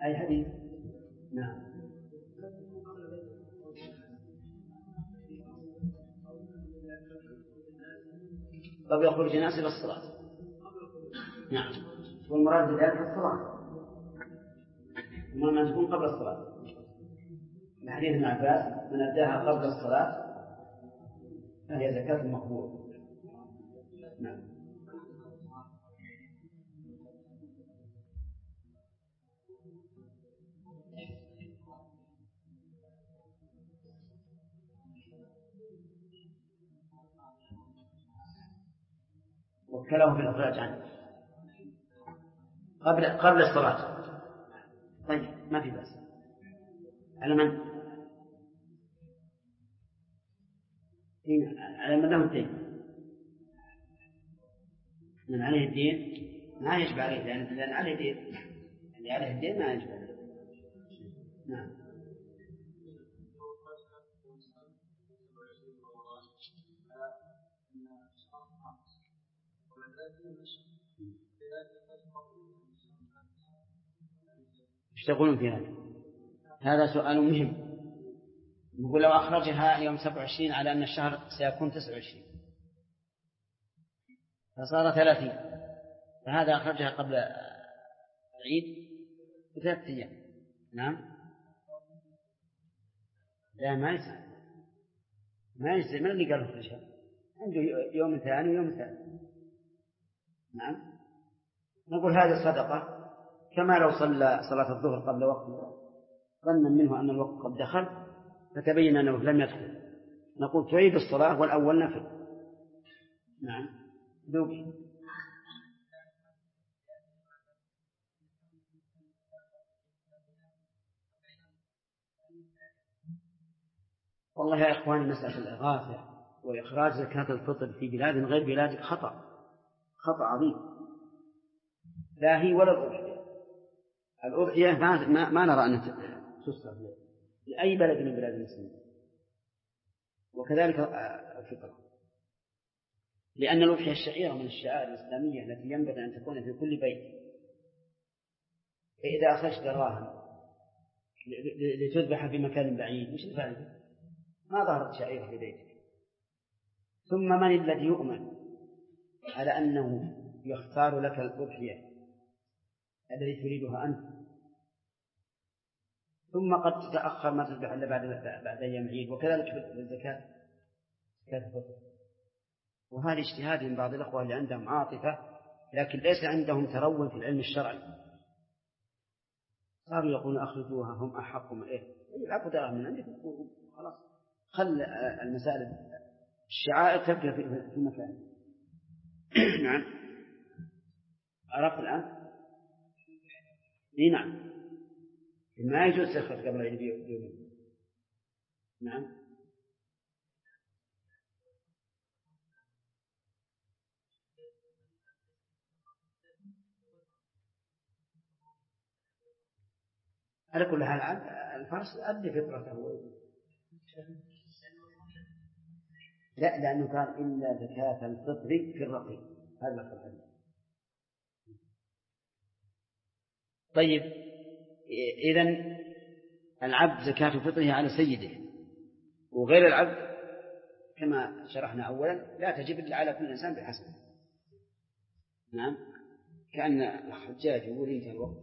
أي حديث؟ نعم. قبل يخرج الناس إلى الصلاة. نعم. والمراد بذلك الصلاة، وما تكون قبل الصلاة. الحديث ابن عباس: من أداها قبل الصلاة فهي زكاة مقبولة. نعم. وكله بالإخراج عنه قبل الصلاة. طيب ما في بأس. على من؟ على من له الدين. من عليه الدين ما يجب عليه، لأن عليه دين، اللي عليه الدين ما يجب عليه. نعم. ايش تقولون في هذا؟ هذا سؤال مهم. نقول لو أخرجها يوم 27 على أن الشهر سيكون 29 فصار 30، فهذا أخرجها قبل العيد ب3 أيام. نعم. لا ما يصير، ما يصير. من اللي قال أخرجها؟ عنده يوم ثاني ويوم ثالث. نعم. نقول هذه صدقة، كما لو صلى صلاة الظهر قبل وقت ظنا منه أن الوقت قد دخل فتبين أنه لم يدخل، نقول تعيد الصلاة والأول نفل. نعم. دوبي. والله يا إخواني، مسألة الإغاثة وإخراج زكاة الفطر في بلاد غير بلادك خطأ عظيم. لا هي ولا الأضحية ما نرى أن تصرف لأي بلد من بلاد المسلمين، وكذلك الفطر، لأن الأضحية الشعيرة من الشعائر الإسلامية التي ينبغي أن تكون في كل بيت. إذا أخرجت دراهم لتذبح في مكان بعيد مش الفائدة؟ ما ظهرت شعيرة في بيتك. ثم من الذي يؤمن على أنه يختار لك الأضحية الذي تريدها أنت؟ ثم قد تتأخر ما تذبح إلا بعد أيام عيد، وكذلك بالزكاة، زكاة الفطر. وهذا اجتهاد من بعض الأخوة اللي عندهم عاطفة لكن ليس عندهم ترون في العلم الشرعي، صاروا يقولون أخرجوها هم أحق من إيه يلعبوا دراهم من عندك خلاص، خل المسائل الشعائر تبقى في مكان. نعم. عرفت الآن؟ نعم. ما يجوز تخرج قبل العيد بيومين. نعم. على كل حال الفرس أدي فطرته. لا، لأنه قال إلا زكاة الفطر في الرقيق، هذا الحديث. طيب إذن العبد زكاة فطره على سيده، وغير العبد كما شرحنا أولا لا تجب إلا على كل إنسان بحسبه. نعم. كأن الحجاج يقول إنتهى الوقت.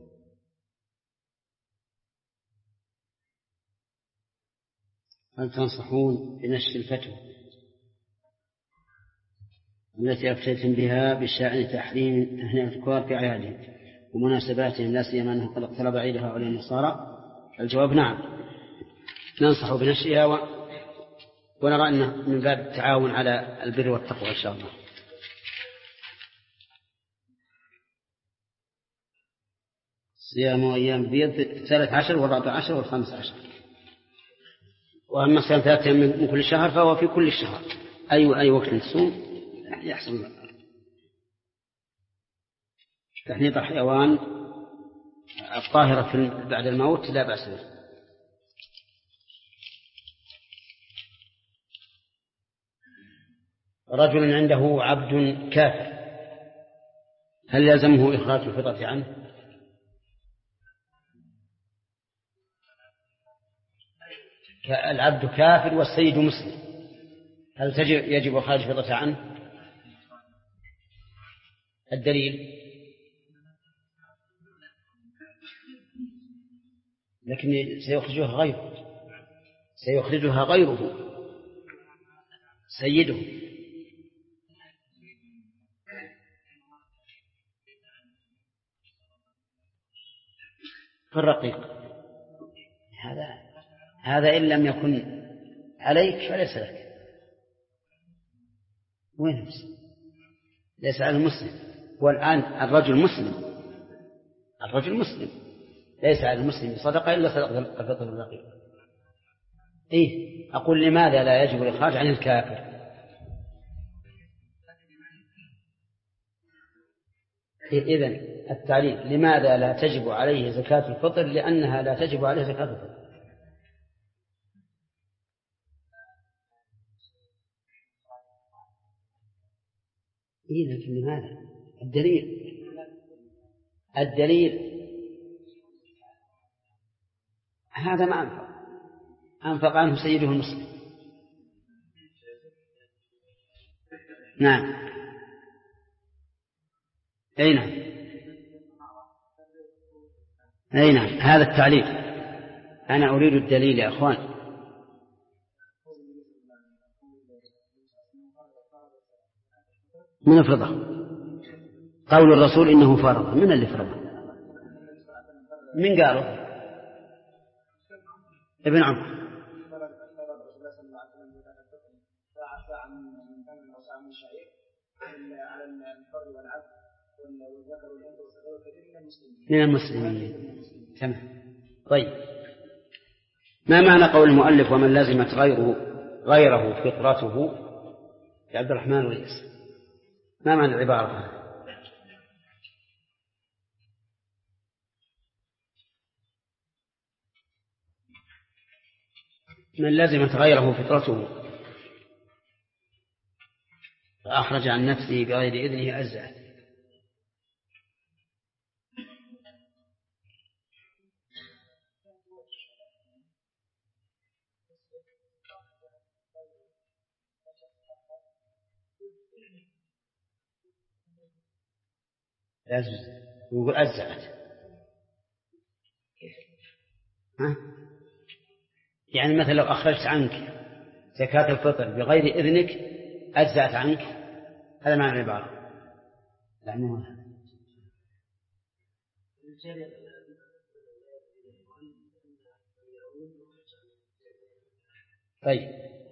هل تنصحون بنشر الفتوى التي أفتيتم بها بشأن تحريم تهنئة الكفار في أعيادهم ومناسباتهم، لا سيما أنه قد اقترب عيد هؤلاء النصارى؟ الجواب نعم، ننصح بنشرها ونرى أنه من باب التعاون على البر والتقوى إن شاء الله. صيام أيام بيض 13 و14 و15. وأما صيام 3 أيام من كل شهر فهو في كل الشهر، أي وقت تصوم يحصل تحنيط الحيوان الطاهرة بعد الموت لا بأس به. رجل عنده عبد كافر هل يلزمه إخراج الفطرة عنه؟ العبد كافر والسيد مسلم، هل يجب إخراج الفطرة عنه؟ الدليل؟ لكن سيخرجها غيره سيده. في الرقيق هذا إن لم يكن عليك فليس لك. وين ليس على المسلم؟ والآن الرجل مسلم ليس على المسلم صدقة إلا صدقة الفطر الرقيق. أقول لماذا لا يجب الإخراج عن الكافر؟ إذن التعليل لماذا لا تجب عليه زكاة الفطر؟ لأنها لا تجب عليه زكاة الفطر. لكن لماذا؟ الدليل هذا ما أنفق عنه سيده المسلم. نعم. أي نعم هذا التعليل. أنا أريد الدليل يا أخوان. من فرضه؟ قول الرسول إنه فرض. من اللي فرضه؟ من قاله؟ ابن عمر. من المسلمين. تمام. طيب، ما معنى قول المؤلف ومن لزمت غيره فطرته يا عبد الرحمن الرئيس؟ ما معنى العبارة؟ من لزمت غيره فطرته فأخرج عن نفسه بغير إذنه أجزأت. يقول أجزأت. يعني مثلا لو أخرجت عنك زكاة الفطر بغير إذنك أجزأت عنك، هذا معنى العبارة. لأنه طيب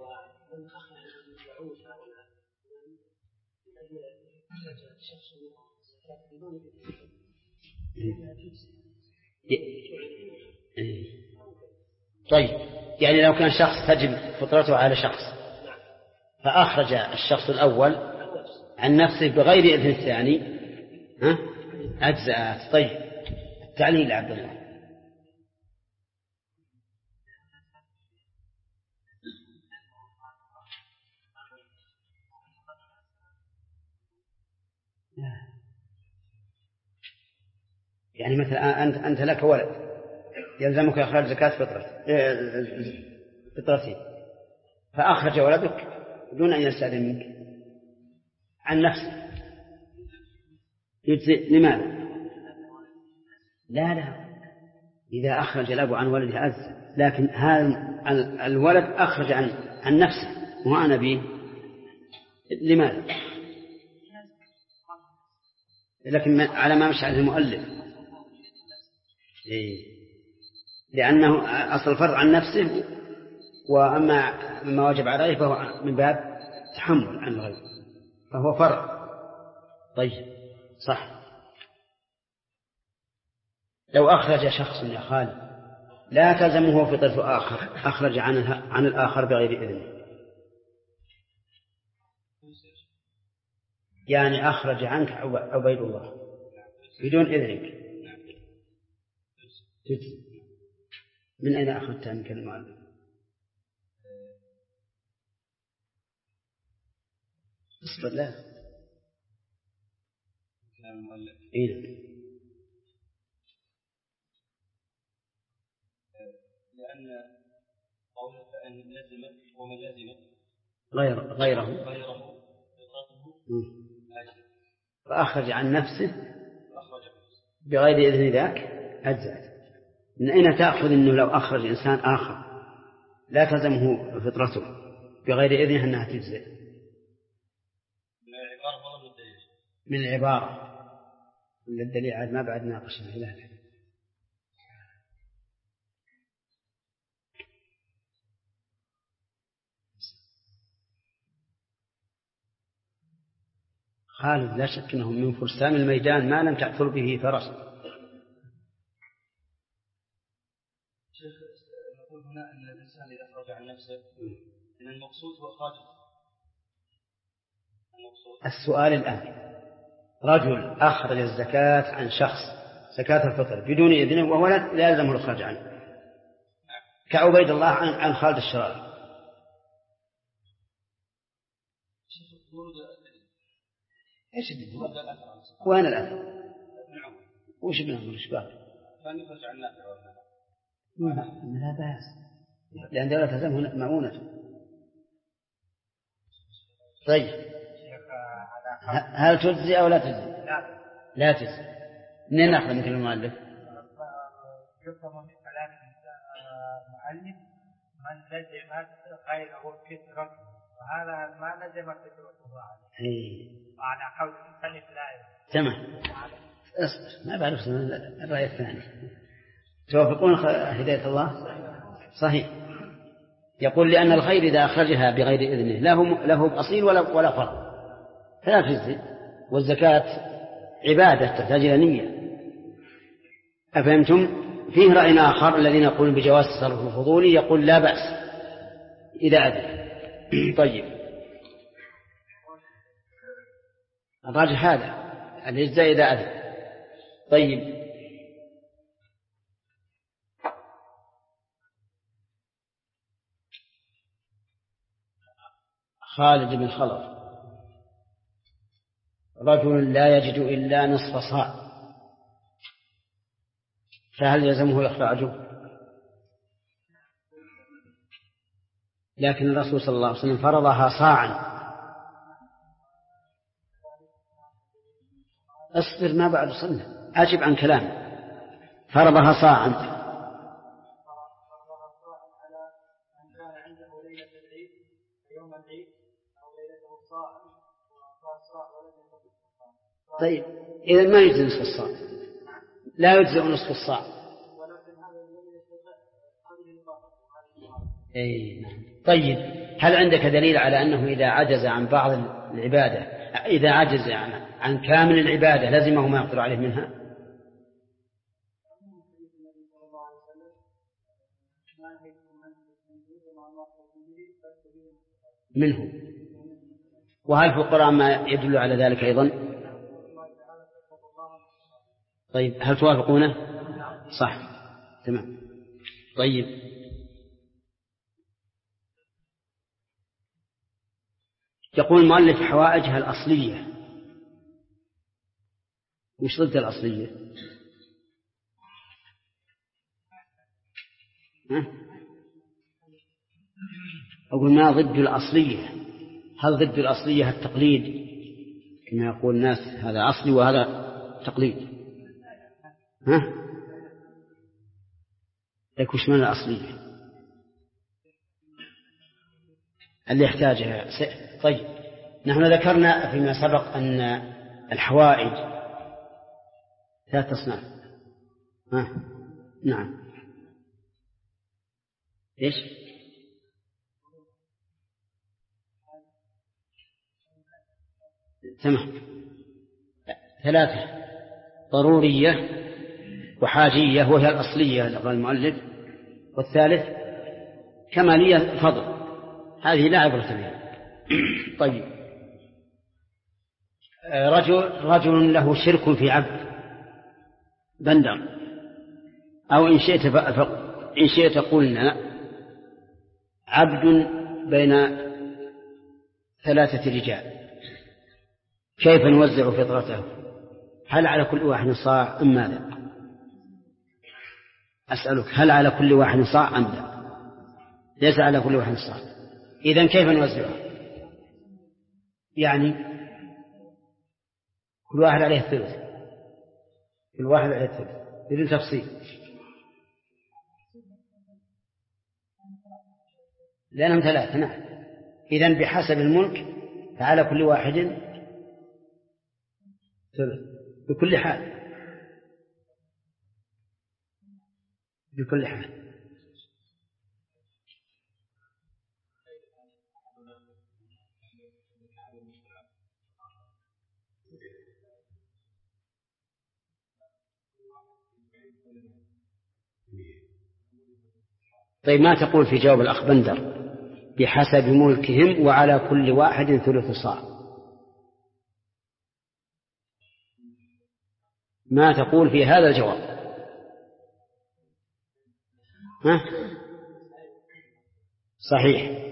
طيب، يعني لو كان شخص تجب فطرته على شخص فأخرج الشخص الأول عن نفسه بغير إذن الثاني أجزأت. طيب، التعليل عبد الله. يعني مثلا أنت لك ولد يلزمك إخراج زكاة فطرته، فأخرج ولدك دون أن يستأذن منك عن نفسه، لماذا؟ لا، إذا أخرج الأب عن ولده أجزأ، لكن هذا الولد أخرج عن نفسه وأنا به، لماذا؟ لكن على ما مش على المؤلف، لأنه أصل الفرض عن نفسه، وأما ما واجب عليه فهو من باب تحمل عن الغير، فهو فرض. طيب، صح. لو أخرج شخص يا خالد لا تلزمه فطرة آخر، أخرج عن الآخر بغير إذنه، يعني أخرج عنك عبيد الله بدون إذنك، من أين أخذت من كلمة؟ اصبر لا لأن فإن لزمت وملازمت غيره فأخرج عن نفسه بغير إذن ذاك أجزأت. من أين تأخذ أنه لو أخرج إنسان آخر لا تلزمه فطرته بغير إذنه أنها تجزئ؟ من العبارة من الدليل عاد ما بعد ناقشنا لا. خالد لا شك أنهم من فرسان الميدان ما لم تعثر به فرس. شيخ نقول هنا أن الإنسان إذا خرج عن نفسه أن المقصود هو خارج. السؤال الآن رجل أخرج الزكاة عن شخص زكاة الفطر بدون إذنه وهو لا يلزمه الخرج عنه كعبيد الله عن خالد الشراري. ايش الدليل؟ وين الأثر؟ وش ابن عمر الشباب؟ كان يخرج عن نافع لا بأس لأن دولة تلزمه مؤونته. طيب هل تجزي أو لا تجزي؟ لا تجزي. منين نأخذ مثل المؤلف؟ يفهم من كلام المؤلف من لزمت غيره فطرة وهذا ما لزمت فطرته على حول الثالث لا تمام. ما بعرف الرأي الثاني. توافقون هداية الله؟ صحيح. يقول لأن الخير إذا أخرجها بغير إذنه له أصيل ولا فرق فلا تجزي. والزكاة عبادة تحتاج إلى نية. أفهمتم؟ فيه رأي آخر الذين يقولون بجواز التصرف الفضولي يقول لا بأس إذا أذن. طيب الراجح هذا الإجزاء إذا أذن. طيب خالد بن خلف رجل لا يجد إلا نصف صاع فهل يلزمه إخراجه؟ لكن الرسول صلى الله عليه وسلم فرضها صاعا. اصبر ما بعد صلنا أجب عن كلام. فرضها صاعا طيب إذا ما يجزي نصف الصاع لا يجزي نصف الصاع. طيب هل عندك دليل على أنه إذا عجز عن بعض العبادة إذا عجز عن كامل العبادة لزمه ما يقدر عليه منها؟ منه. وهل في القرآن ما يدل على ذلك أيضا؟ طيب هل توافقونه؟ صح تمام. طيب يقول المؤلف حوائجها الأصلية. وش ضد الأصلية؟ أقول ما ضد الأصلية. هل ضد الأصلية التقليد كما يقول الناس هذا أصلي وهذا تقليد؟ لك وش من الأصلية اللي يحتاجها؟ طيب نحن ذكرنا فيما سبق أن الحوائج لا تصنع. نعم إيش؟ تمام. ثلاثة ضرورية وحاجية وهي الأصلية لقال المؤلف. والثالث كمالية فضل هذه لا عبرة بها. طيب رجل له شرك في عبد بندر أو إن شئت قلنا عبد بين ثلاثة رجال كيف نوزع فطرته؟ هل على كل واحد صاع أم ماذا؟ أسألك هل على كل واحد صاع أم لا؟ ليس على كل واحد صاع. إذن كيف نوزعها؟ يعني كل واحد عليه الثلث، كل واحد عليه الثلث بدون تفصيل، لأنهم ثلاثة. نعم. إذن بحسب الملك فعلى كل واحد ثلث بكل حال، بكل حال. طيب ما تقول في جواب الأخ بندر بحسب ملكهم وعلى كل واحد ثلث صاع؟ ما تقول في هذا الجواب؟ ها؟ صحيح.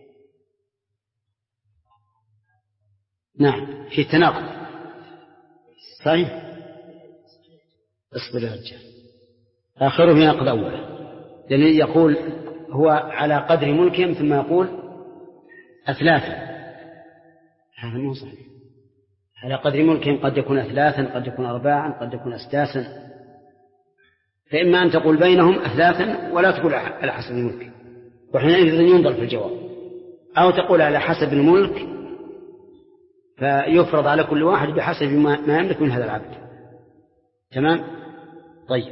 نعم في تناقض. صحيح. اصبر يا رجال، آخره يناقض أوله، لأنه يقول هو على قدر ملكهم ثم يقول أثلاثا. هذا مو صحيح. على قدر ملكهم قد يكون أثلاثا، قد يكون أرباعا، قد يكون أسداسا. فإما أن تقول بينهم أثلاثا ولا تقول على حسب الملك، وحينئذ ينظر في الجواب، أو تقول على حسب الملك فيفرض على كل واحد بحسب ما يملك من هذا العبد. تمام. طيب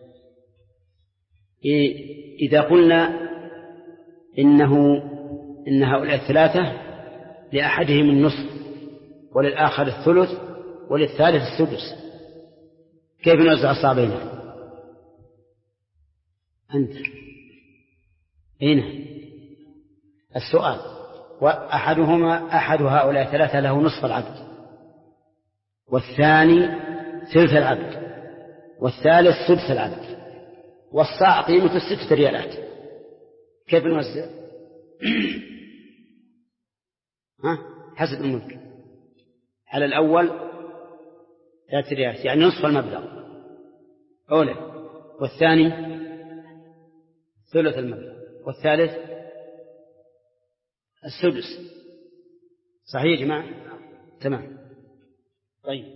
إذا قلنا إن هؤلاء الثلاثة لأحدهم النصف وللآخر الثلث وللثالث السدس، كيف نوزع الصاع بينهم؟ أنت هنا السؤال. أحد هؤلاء الثلاثة له نصف العبد، والثاني ثلث العبد، والثالث سدس العبد، والصاع قيمته 6 ريالات. كيف نوزع؟ حسب الملك. على الأول 3 ريالات يعني نصف المبلغ أولا، والثاني ثلث المبلغ، والثالث السدس. صحيح يا جماعة؟ تمام. طيب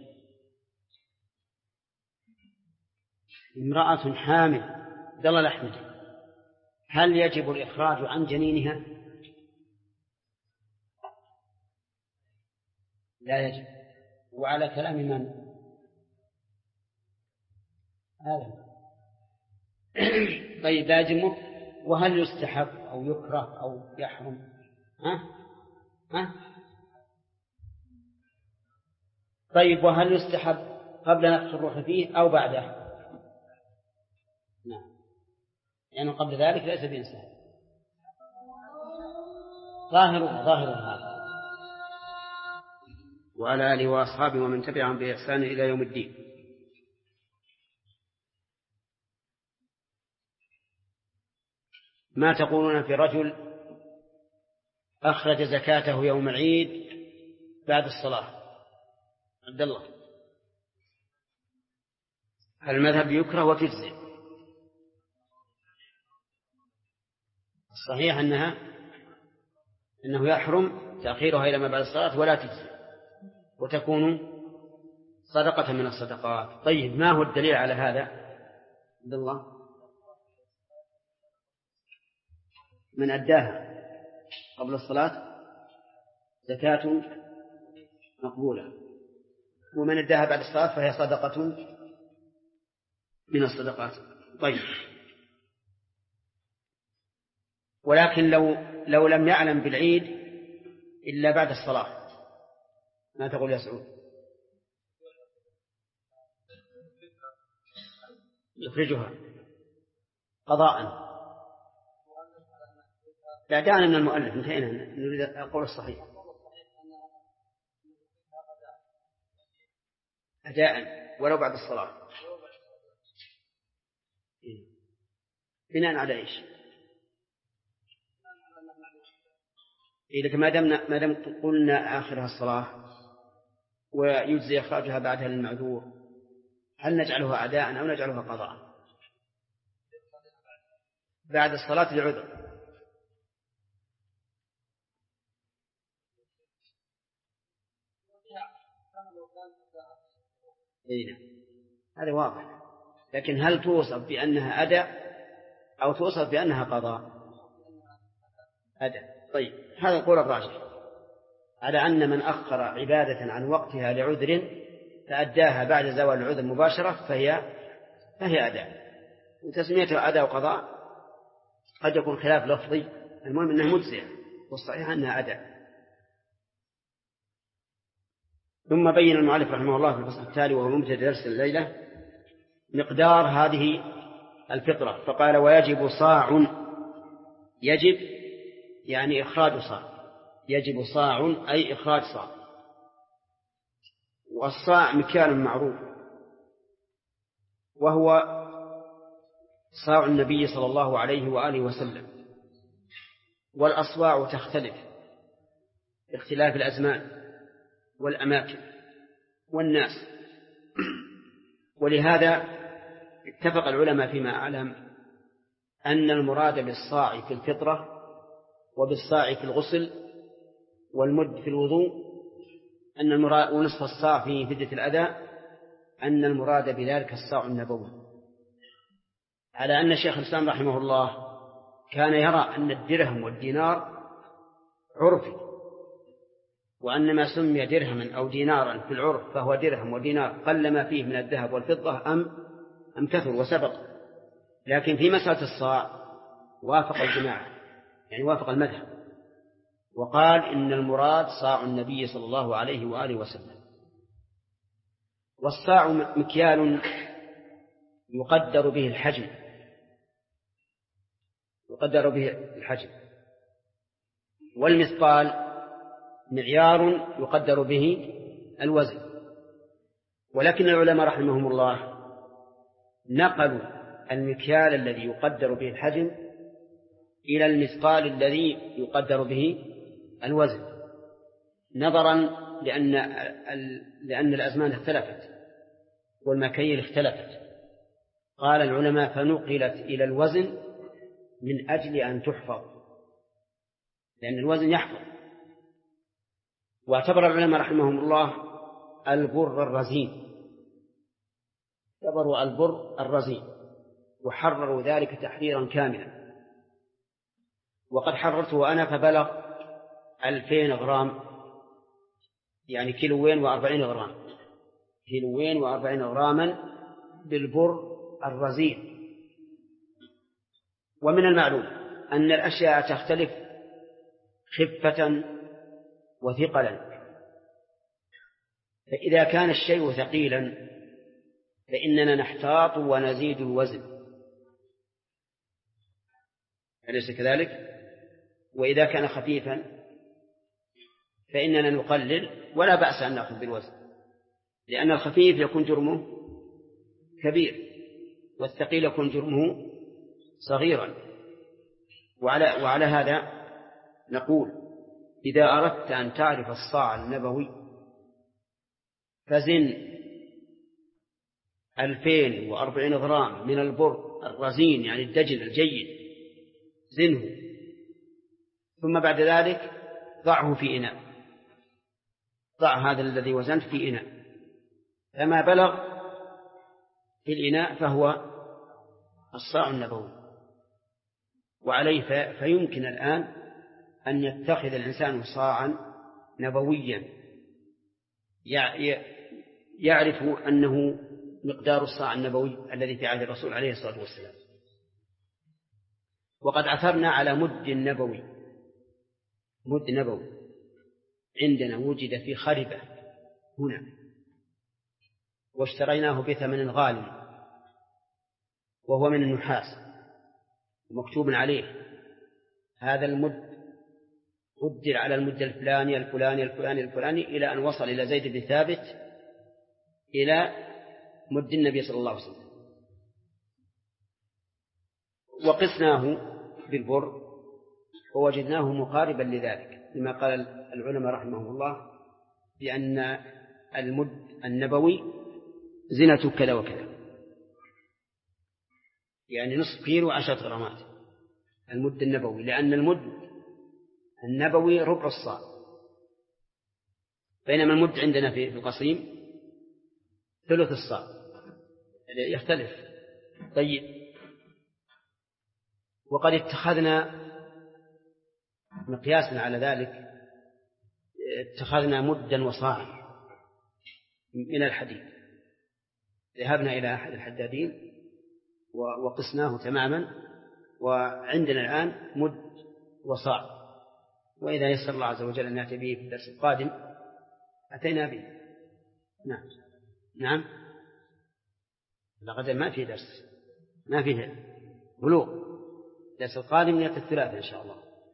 امرأة حامل عبد الله الأحمدي، هل يجب الإخراج عن جنينها؟ لا يجب. وعلى كلام من؟ هذا. طيب لا يجب. وهل يستحب أو يكره أو يحرم؟ طيب وهل يستحب قبل نفخ الروح فيه أو بعده؟ نعم، يعني قبل ذلك ليس بإنسان. ظاهر هذا. وعلى آله وأصحابه ومن تبعهم بإحسان إلى يوم الدين. ما تقولون في رجل أخرج زكاته يوم العيد بعد الصلاة؟ عبد الله، المذهب يكره وتجزئ. الصحيح أنه يحرم تأخيرها إلى ما بعد الصلاة ولا تجزئ، وتكون صدقة من الصدقات. طيب ما هو الدليل على هذا عبد الله؟ من أداها قبل الصلاة زكاة مقبولة، ومن أداها بعد الصلاة فهي صدقة من الصدقات. طيب ولكن لو لم يعلم بالعيد إلا بعد الصلاة ما تقول يا سعود؟ يخرجها قضاء. لا دعنا من المؤلف، انتهينا، نريد أقول الصحيح. أداء ولو بعد الصلاة. بناء على إيش؟ إذا ما دام قلنا آخرها الصلاة ويجزي إخراجها بعدها للمعذور، هل نجعلها أداء أو نجعلها قضاء؟ بعد الصلاة لعذر. هذا واضح، لكن هل توصف بأنها أداء أو توصف بأنها قضاء؟ أداء. طيب، هذا القول الراجح على أن من أخر عبادة عن وقتها لعذر فأداها بعد زوال العذر مباشرة فهي أداء. وتسميتها أداء وقضاء قد يكون خلاف لفظي، المهم أنها مجزئة، والصحيح أنها أداء. ثم بين المؤلف رحمه الله في الفصل التالي وهو مبتدأ درس الليلة مقدار هذه الفطرة، فقال: ويجب صاع. يجب يعني إخراج صاع، يجب صاع أي إخراج صاع. والصاع مكيال معروف، وهو صاع النبي صلى الله عليه وآله وسلم. والأصواع تختلف باختلاف الأزمان والأماكن والناس، ولهذا اتفق العلماء فيما أعلم أن المراد بالصاع في الفطرة وبالصاع في الغسل والمد في الوضوء أن المراد ونصف الصاع في فدية الأداء أن المراد بذلك الصاع النبوي، على أن شيخ الإسلام رحمه الله كان يرى أن الدرهم والدينار عرفي، وأن ما سمي درهما أو دينارا في العرف فهو درهم ودينار قل ما فيه من الذهب والفضة أم كثر وسبق. لكن في مسألة الصاع وافق الجماعة، يعني وافق المذهب، وقال إن المراد صاع النبي صلى الله عليه وآله وسلم. والصاع مكيال يقدر به الحجم، يقدر به الحجم. والمثقال معيار يقدر به الوزن. ولكن العلماء رحمهم الله نقلوا المكيال الذي يقدر به الحجم إلى المثقال الذي يقدر به الوزن، نظرا لأن الأزمان اختلفت والمكاييل اختلفت. قال العلماء فنقلت إلى الوزن من أجل أن تحفظ، لأن الوزن يحفظ. واعتبر العلماء رحمهم الله البر الرزين، اعتبروا البر الرزين وحرروا ذلك تحريرا كاملا. وقد حررته أنا فبلغ 2000 غرام، يعني 240 غرام، 240 غراما بالبر الرزين. ومن المعلوم أن الأشياء تختلف خفة وثقلا، فإذا كان الشيء ثقيلا فإننا نحتاط ونزيد الوزن، أليس كذلك؟ وإذا كان خفيفا فإننا نقلل ولا بأس أن نأخذ بالوزن، لأن الخفيف يكون جرمه كبير والثقيل يكون جرمه صغيرا. وعلى هذا نقول إذا أردت أن تعرف الصاع النبوي فزن 2040 غرام من البر الرزين، يعني الدجل الجيد، زنه، ثم بعد ذلك ضعه في إناء، ضع هذا الذي وزنت في إناء، فما بلغ في الإناء فهو الصاع النبوي. وعليه فيمكن الآن أن يتخذ الإنسان صاعا نبويا يعرف أنه مقدار الصاع النبوي الذي في عهد الرسول عليه الصلاة والسلام. وقد عثرنا على مد نبوي، مد نبوي عندنا وجد في خربة هنا، واشتريناه بثمن غالي، وهو من النحاس مكتوب عليه هذا المد قدر على المد الفلاني الفلاني الفلاني الفلاني إلى أن وصل إلى زيد بن ثابت إلى مد النبي صلى الله عليه وسلم. وقسناه بالبر ووجدناه مقاربا لذلك، لما قال العلماء رحمهم الله بأن المد النبوي زنة كذا وكذا، يعني نصف كيلو 10 غرامات المد النبوي، لأن المد النبوي ربع الصاع، بينما المد عندنا في القصيم ثلث الصاع، يختلف. طيب، وقد اتخذنا مقياسا على ذلك، اتخذنا مدا وصاعا من الحديد، ذهبنا إلى أحد الحدادين وقسناه تماما، وعندنا الآن مد وصاع، وإذا يسر الله عز وجل أن نأتي به في الدرس القادم أتينا به. نعم نعم، لقد ما في درس، ما فيه بلوغ، الدرس القادم يأتي الثلاثة إن شاء الله.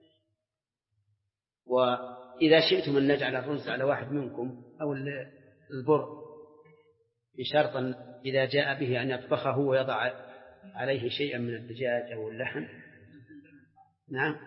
وإذا شئتم أن نجعل الرز على واحد منكم أو البر بشرطا إذا جاء به أن يطبخه ويضع عليه شيئا من الدجاج أو اللحم. نعم،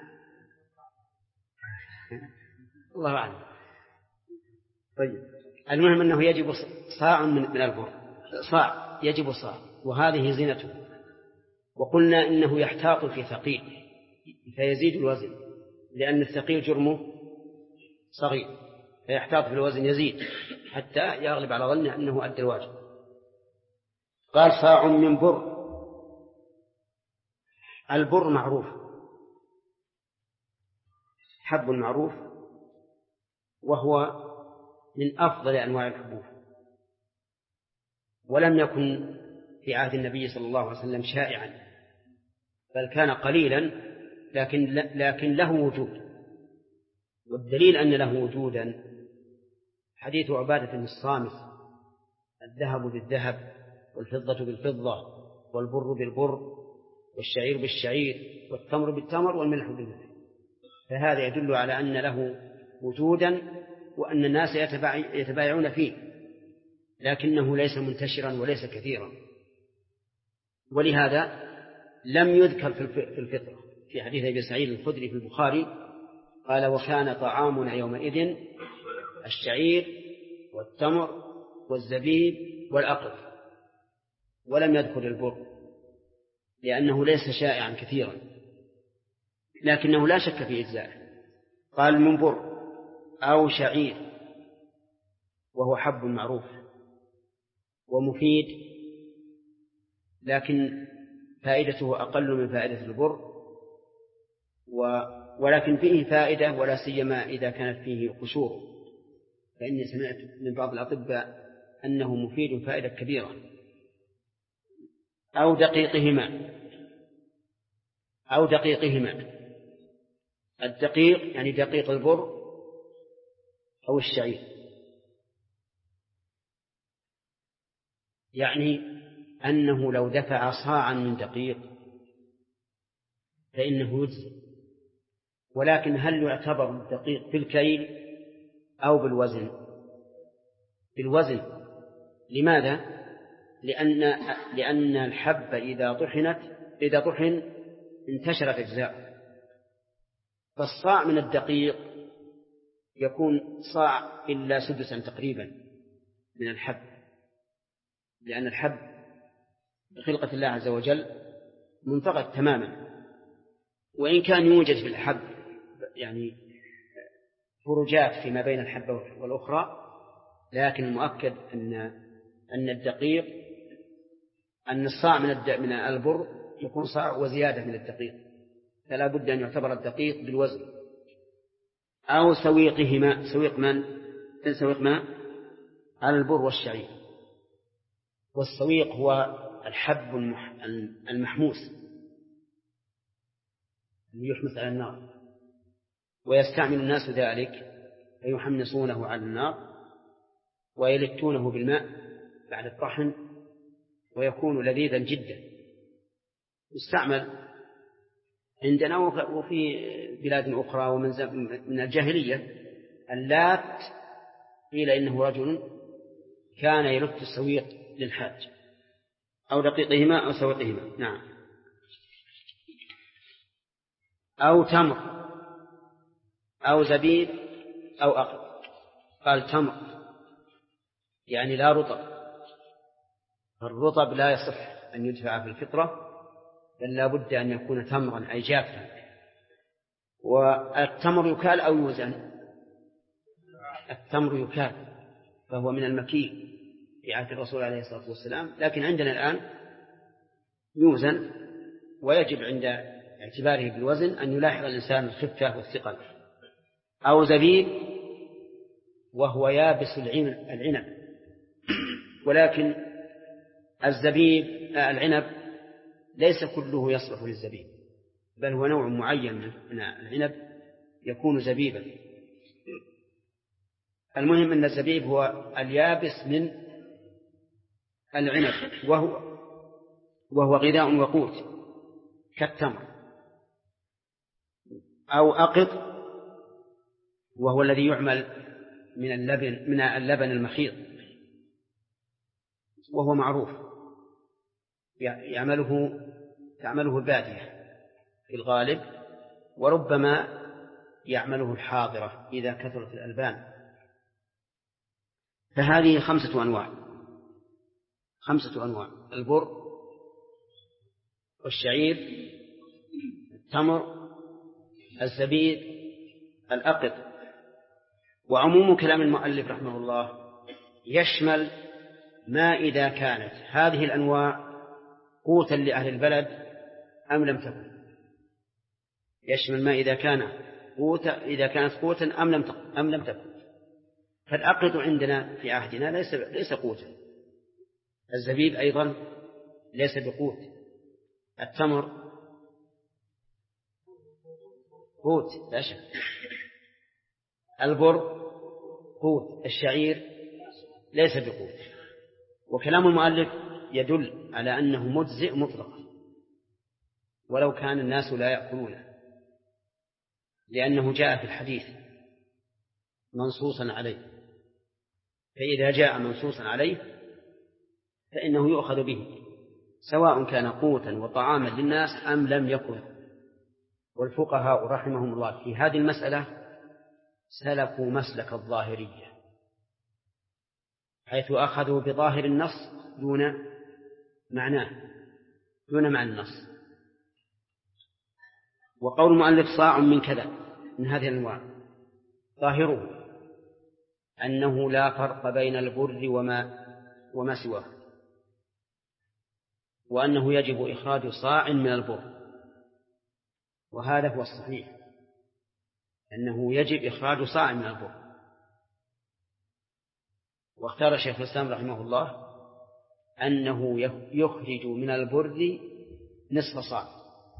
الله أعلم. طيب، المهم أنه يجب صاع من البر، صاع يجب صاع، وهذه زينته. وقلنا إنه يحتاط في ثقيل فيزيد الوزن، لأن الثقيل جرمه صغير، فيحتاط في الوزن يزيد حتى يغلب على ظنه أنه أدى الواجب. قال صاع من بر. البر معروف، حب معروف، وهو من أفضل أنواع الحبوب، ولم يكن في عهد النبي صلى الله عليه وسلم شائعا، بل كان قليلا لكن له وجود. والدليل أن له وجودا حديث عبادة بن الصامت: الذهب بالذهب والفضة بالفضة والبر بالبر والشعير بالشعير والتمر بالتمر والملح بالملح. فهذا يدل على أن له وجودا وأن الناس يتبايعون فيه، لكنه ليس منتشرا وليس كثيرا. ولهذا لم يذكر في الفطرة. في حديث أبي سعيد الخدري في البخاري قال: وكان طعامنا يومئذ الشعير والتمر والزبيب والأقط، ولم يذكر البر لأنه ليس شائعا كثيرا، لكنه لا شك في إجزائه. قال: من بر أو شعير، وهو حب معروف ومفيد، لكن فائدته أقل من فائدة البر، ولكن فيه فائدة، ولا سيما إذا كانت فيه قشور، فإني سمعت من بعض الأطباء أنه مفيد فائدة كبيرة. أو دقيقهما. الدقيق يعني دقيق البر أو الشعير، يعني أنه لو دفع صاعا من دقيق فإنه يجزي. ولكن هل يعتبر الدقيق في الكيل أو بالوزن؟ بالوزن. لماذا؟ لأن الحب إذا طحن انتشرت أجزاء، فالصاع من الدقيق يكون صاع إلا سدسا تقريبا من الحب، لأن الحب بخلقة الله عز وجل منفقد تماما، وإن كان يوجد في الحب يعني فرجات فيما بين الحبة والأخرى، لكن المؤكد أن الدقيق، أن الصاع من البر يكون صاع وزيادة من الدقيق، فلا بد أن يعتبر الدقيق بالوزن. أو سويقهما. سويق ما على البر والشعير. والسويق هو الحب المحموس اللي يحمس على النار، ويستعمل الناس ذلك فيحمصونه على النار ويلتونه بالماء بعد الطحن، ويكون لذيذا جدا. يستعمل عندنا وفي بلاد أخرى ومن الجاهلية. اللات قيل إنه رجل كان يلت السويق للحاج. أو دقيقهما أو سويقهما. نعم. أو تمر أو زبيب أو أقط. قال تمر يعني لا رطب، الرطب لا يصح أن يدفع في الفطرة، بل لا بد أن يكون تمرا أي جافا. والتمر يكال أو يوزن. التمر يكال فهو من المكيل في عهد الرسول عليه الصلاة والسلام، لكن عندنا الآن يوزن، ويجب عند اعتباره بالوزن أن يلاحظ الإنسان الخفة والثقل. أو زبيب وهو يابس العنب، ولكن العنب ليس كله يصلح للزبيب، بل هو نوع معين من العنب يكون زبيبا. المهم أن الزبيب هو اليابس من العنب، وهو غذاء وقوت كالتمر. أو أقط وهو الذي يعمل من اللبن المخيط، وهو معروف تعمله البادية في الغالب، وربما يعمله الحاضرة إذا كثرت الألبان. فهذه 5 أنواع: البر والشعير، التمر، الزبيب، الأقط. وعموم كلام المؤلف رحمه الله يشمل ما إذا كانت هذه الأنواع قوتا لأهل البلد أم لم تكن، يشمل ما إذا كانت قوتا أم لم تكن. فالأقط عندنا في عهدنا ليس قوتا، الزبيب أيضا ليس بقوت، التمر قوت لا شك، البر قوت، الشعير ليس بقوت. وكلام المؤلف يدل على أنه مجزئ مطلقا ولو كان الناس لا يأكلونه، لأنه جاء في الحديث منصوصا عليه، فإذا جاء منصوصا عليه فإنه يؤخذ به سواء كان قوتا وطعاما للناس أم لم يكن. والفقهاء رحمهم الله في هذه المسألة سلكوا مسلك الظاهرية، حيث أخذوا بظاهر النص دون معنى النص. وقول المؤلف صاع من كذا من هذه الأنواع ظاهره أنه لا فرق بين البر وما سواه، وأنه يجب إخراج صاع من البر، وهذا هو الصحيح، أنه يجب إخراج صاع من البر. واختار شيخ الإسلام رحمه الله أنه يخرج من البر نصف صاع،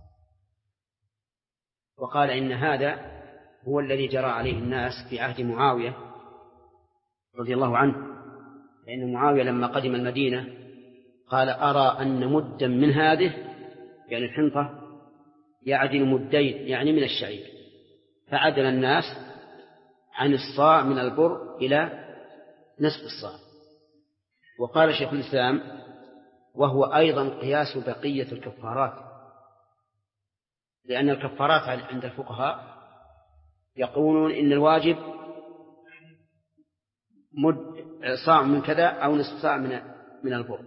وقال إن هذا هو الذي جرى عليه الناس في عهد معاوية رضي الله عنه، لأن معاوية لما قدم المدينة قال أرى أن مدا من هذه يعني الحنطة يعدل مدين يعني من الشعير، فعدل الناس عن الصاع من البر إلى نصف الصاع. وقال شيخ الإسلام وهو أيضا قياس بقية الكفارات، لأن الكفارات عند الفقهاء يقولون إن الواجب صاع من كذا أو نصف صاع من البر،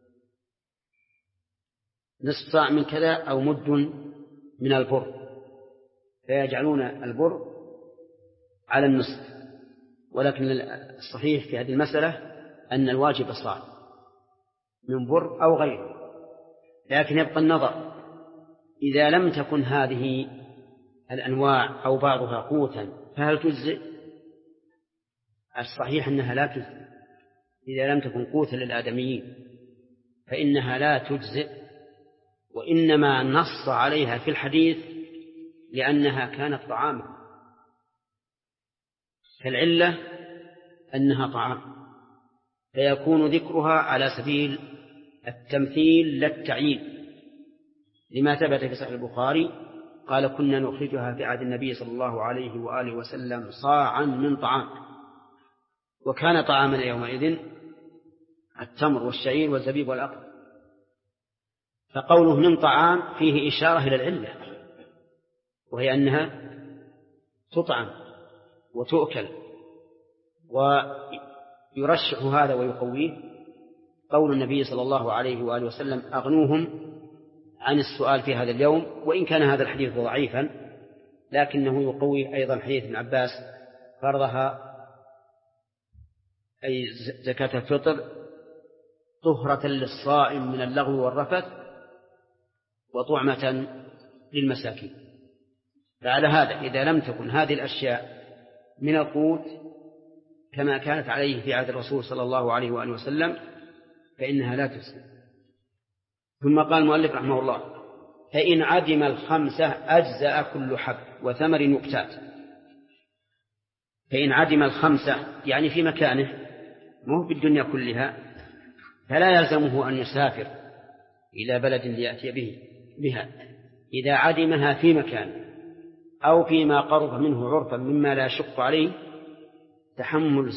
نصف صاع من كذا أو مد من البر، فيجعلون البر على النصف. ولكن الصحيح في هذه المسألة أن الواجب صاع من بر أو غيره. لكن يبقى النظر إذا لم تكن هذه الأنواع أو بعضها قوتا فهل تجزئ؟ الصحيح أنها لا تجزئ. إذا لم تكن قوتا للآدميين فإنها لا تجزئ، وإنما نص عليها في الحديث لأنها كانت طعاما، فالعلة أنها طعام، فيكون ذكرها على سبيل التمثيل لا التعيين، لما ثبت في صحيح البخاري قال كنا نخرجها في عهد النبي صلى الله عليه وآله وسلم صاعا من طعام، وكان طعامنا يومئذ التمر والشعير والزبيب والأقط. فقوله من طعام فيه إشارة إلى العلة، وهي أنها تطعم وتؤكل. ويرشح هذا ويقويه قول النبي صلى الله عليه وآله وسلم أغنوهم عن السؤال في هذا اليوم، وإن كان هذا الحديث ضعيفا لكنه يقوي أيضا حديث ابن عباس فرضها أي زكاة الفطر طهرة للصائم من اللغو والرفث وطعمة للمساكين. فعلى هذا إذا لم تكن هذه الأشياء من القوت كما كانت عليه في عهد الرسول صلى الله عليه وآله وسلم فإنها لا تجزي. ثم قال المؤلف رحمه الله: فإن عدم الخمسة أجزأ كل حب وثمر يقتات. فإن عدم الخمسة يعني في مكانه مو في الدنيا كلها، فلا يلزمه أن يسافر إلى بلد ليأتي بها. إذا عدمها في مكان أو فيما قرب منه عرفا مما لا يشق عليه تحمل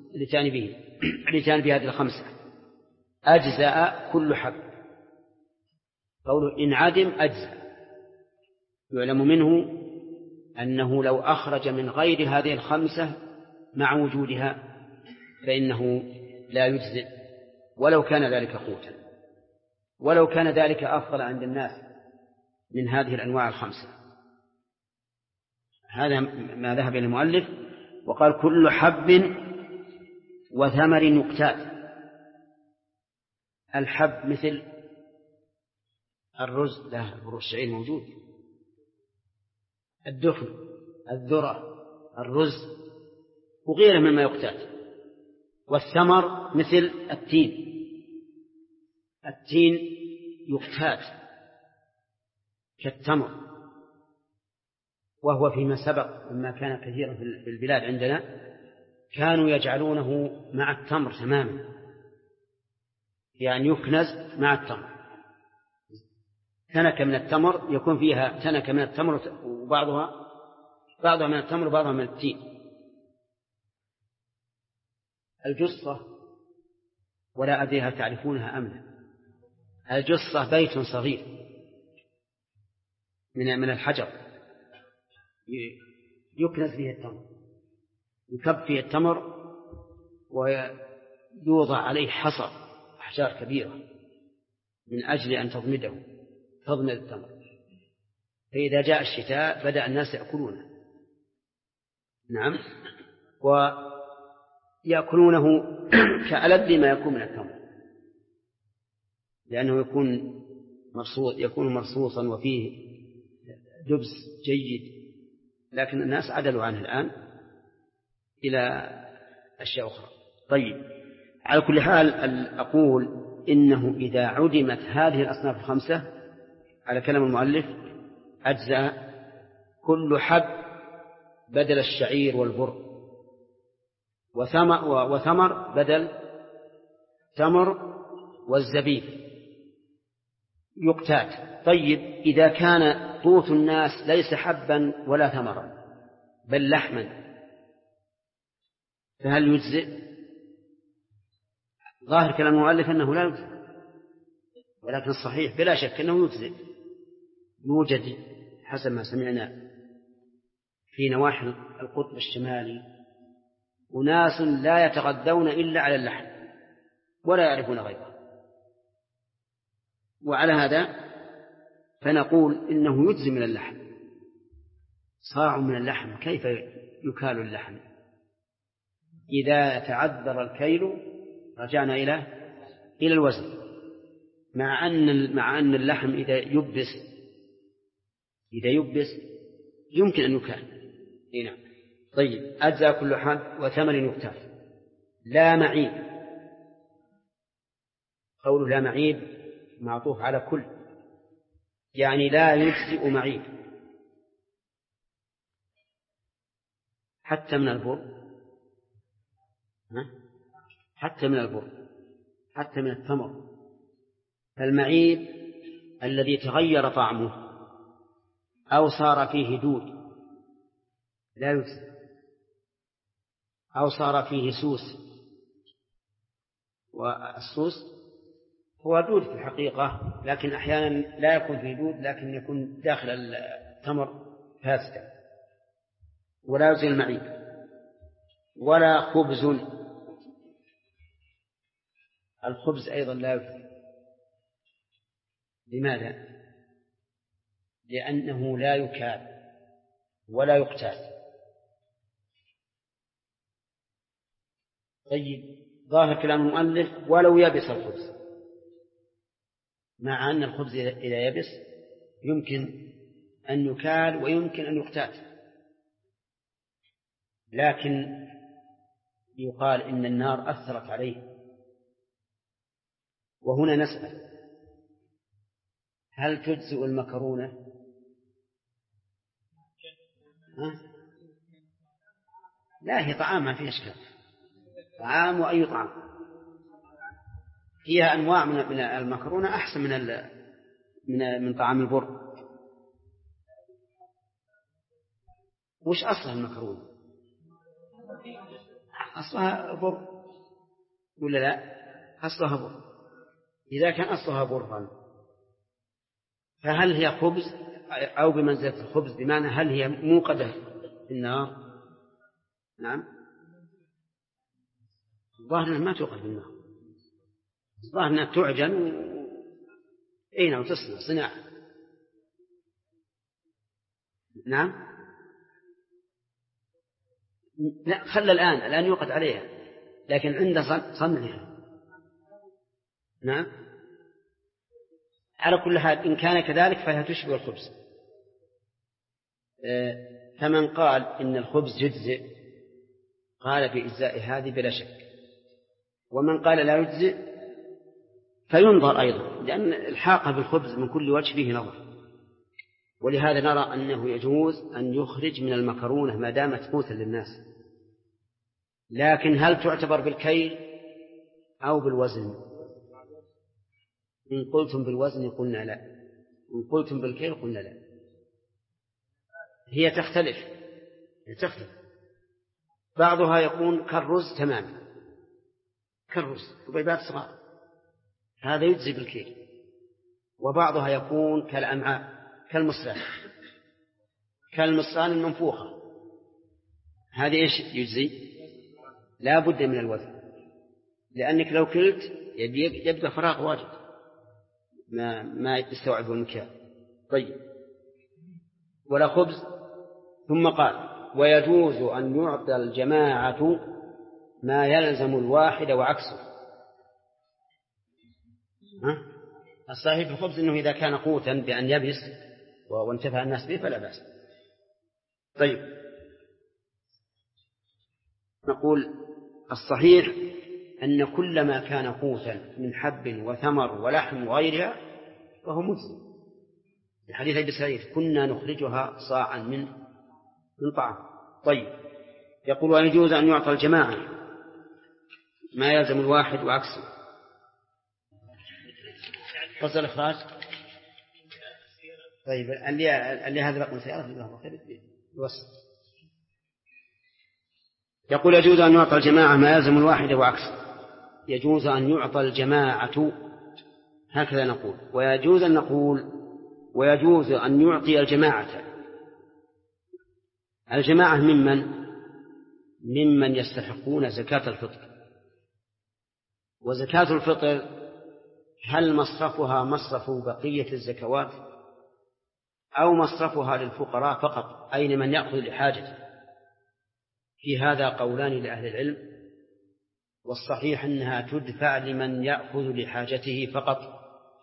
لجانب هذه الخمسة أجزأ كل حب. قوله إن عدم أجزأ يعلم منه أنه لو أخرج من غير هذه الخمسة مع وجودها فإنه لا يجزئ ولو كان ذلك قوتا، ولو كان ذلك أفضل عند الناس من هذه الأنواع الخمسة. هذا ما ذهب إلى المؤلف. وقال كل حب وثمر يقتات. الحب مثل الرز، لا الشعير موجود، الدخن، الذرة، الرز وغيره مما يقتات. والثمر مثل التين يقتات كالتمر، وهو فيما سبق مما كان كثيرا في البلاد عندنا كانوا يجعلونه مع التمر تماما، يعني يكنز مع التمر، تنكة من التمر يكون فيها تنكة من التمر وبعضها من التمر وبعضها من التين. الجصة، ولا أدري هل تعرفونها أم لا، الجصة بيت صغير من الحجر يكنز فيه التمر، يكب فيه التمر ويوضع عليه حصى أحجار كبيرة من أجل أن تضمد التمر. فإذا جاء الشتاء بدأ الناس يأكلونه، نعم، ويأكلونه كألذ ما يكون من التمر، لأنه يكون مرصوصا وفيه دبس جيد، لكن الناس عدلوا عنه الآن إلى أشياء أخرى. طيب، على كل حال أقول إنه إذا عدمت هذه الأصناف الخمسة على كلام المؤلف أجزأ كل حب بدل الشعير والبر، وثمر بدل تمر والزبيب يقتات. طيب، إذا كان قوت الناس ليس حبا ولا ثمرا بل لحما فهل يجزئ؟ ظاهر كلام المؤلف أنه لا يجزئ، ولكن الصحيح بلا شك أنه يجزئ. يوجد حسب ما سمعنا في نواحي القطب الشمالي أناس لا يتغذون إلا على اللحم ولا يعرفون غيره، وعلى هذا فنقول إنه يجزي من اللحم. صاع من اللحم كيف يكال اللحم؟ إذا تعذر الكيل رجعنا إلى الوزن، مع أن اللحم إذا يبس يمكن أن يكال. نعم. طيب، أجزى كل حب وثمر يقتات. لا معيب، قول لا معيب معطوف على كل، يعني لا يجزئ معيب حتى من البر، حتى من التمر. فالمعيب الذي تغير طعمه أو صار فيه دود لا يجزئ، أو صار فيه سوس، والسوس هو دود في الحقيقة، لكن أحيانا لا يكون فيه دود لكن يكون داخل التمر فاسدا، ولا يجزئ المعيب. ولا خبز، الخبز أيضا لا يجزئ. لماذا؟ لأنه لا يكال ولا يقتات. طيب، ظاهر كلام المؤلف ولو يبس الخبز، مع أن الخبز إذا يبس يمكن أن يكال ويمكن أن يقتات، لكن يقال إن النار أثرت عليه. وهنا نسأل: هل تجزئ المكرونة؟ لا، هي طعام ما فيه إشكال، طعام وأي طعام. فيها أنواع من المكرونة أحسن من طعام البر. وش أصلها المكرونة؟ أصلها بر ولا لا؟ أصلها بر. إذا كان أصلها برا فهل هي خبز أو بمنزلة الخبز، بمعنى هل هي موقدة في النار؟ نعم، الظاهر ما توقد في النار، الظاهر أنها تعجن وتصنع صناعة. نعم، لا، خلى الآن يوقد عليها، لكن عند صنعها. نعم، على كل حال إن كان كذلك فهي تشبه الخبز. فمن قال إن الخبز يجزئ قال بإجزاء هذه بلا شك، ومن قال لا يجزئ فينظر أيضا، لأن الحاقة بالخبز من كل وجه فيه نظر. ولهذا نرى أنه يجوز أن يخرج من المكرونة ما دامت قوتا للناس، لكن هل تعتبر بالكيل أو بالوزن؟ إن قلتم بالوزن قلنا لا، إن قلتم بالكيل قلنا لا. هي تختلف، بعضها يكون كالرز تماما، كالرز حبيبات صغار، هذا يجزي بالكيل. وبعضها يكون كالأمعاء، كالمصران المنفوخة، هذه إيش يجزي؟ لا بد من الوزن، لأنك لو كلت يبقى فراغ واجد ما يستوعبه المكيال. طيب، ولا خبز. ثم قال: ويجوز أن يعطى الجماعة ما يلزم الواحد وعكسه. الصحيح في الخبز أنه إذا كان قوتا بأن يبس وانتفع الناس به فلا بأس. طيب، نقول الصحيح أن كل ما كان قوتا من حب وثمر ولحم وغيرها فهو مجزي. في حديث أبي سعيد: كنا نخرجها صاعا من طعام. طيب، يقول: ويجوز أن يعطى الجماعة ما يلزم الواحد وعكسه. فصل الإخراج. طيب، اللي هذا رقم سيارة الله خير يوصل. يقول: يجوز أن يعطى الجماعة ما يلزم الواحد وعكسه. يجوز أن يعطى الجماعة، هكذا نقول. ويجوز أن نقول ويجوز أن يعطي الجماعة ممن يستحقون زكاة الفطر. وزكاة الفطر هل مصرفها مصرف بقية الزكوات أو مصرفها للفقراء فقط، أي من يأخذ لحاجته؟ في هذا قولان لأهل العلم، والصحيح أنها تدفع لمن يأخذ لحاجته فقط،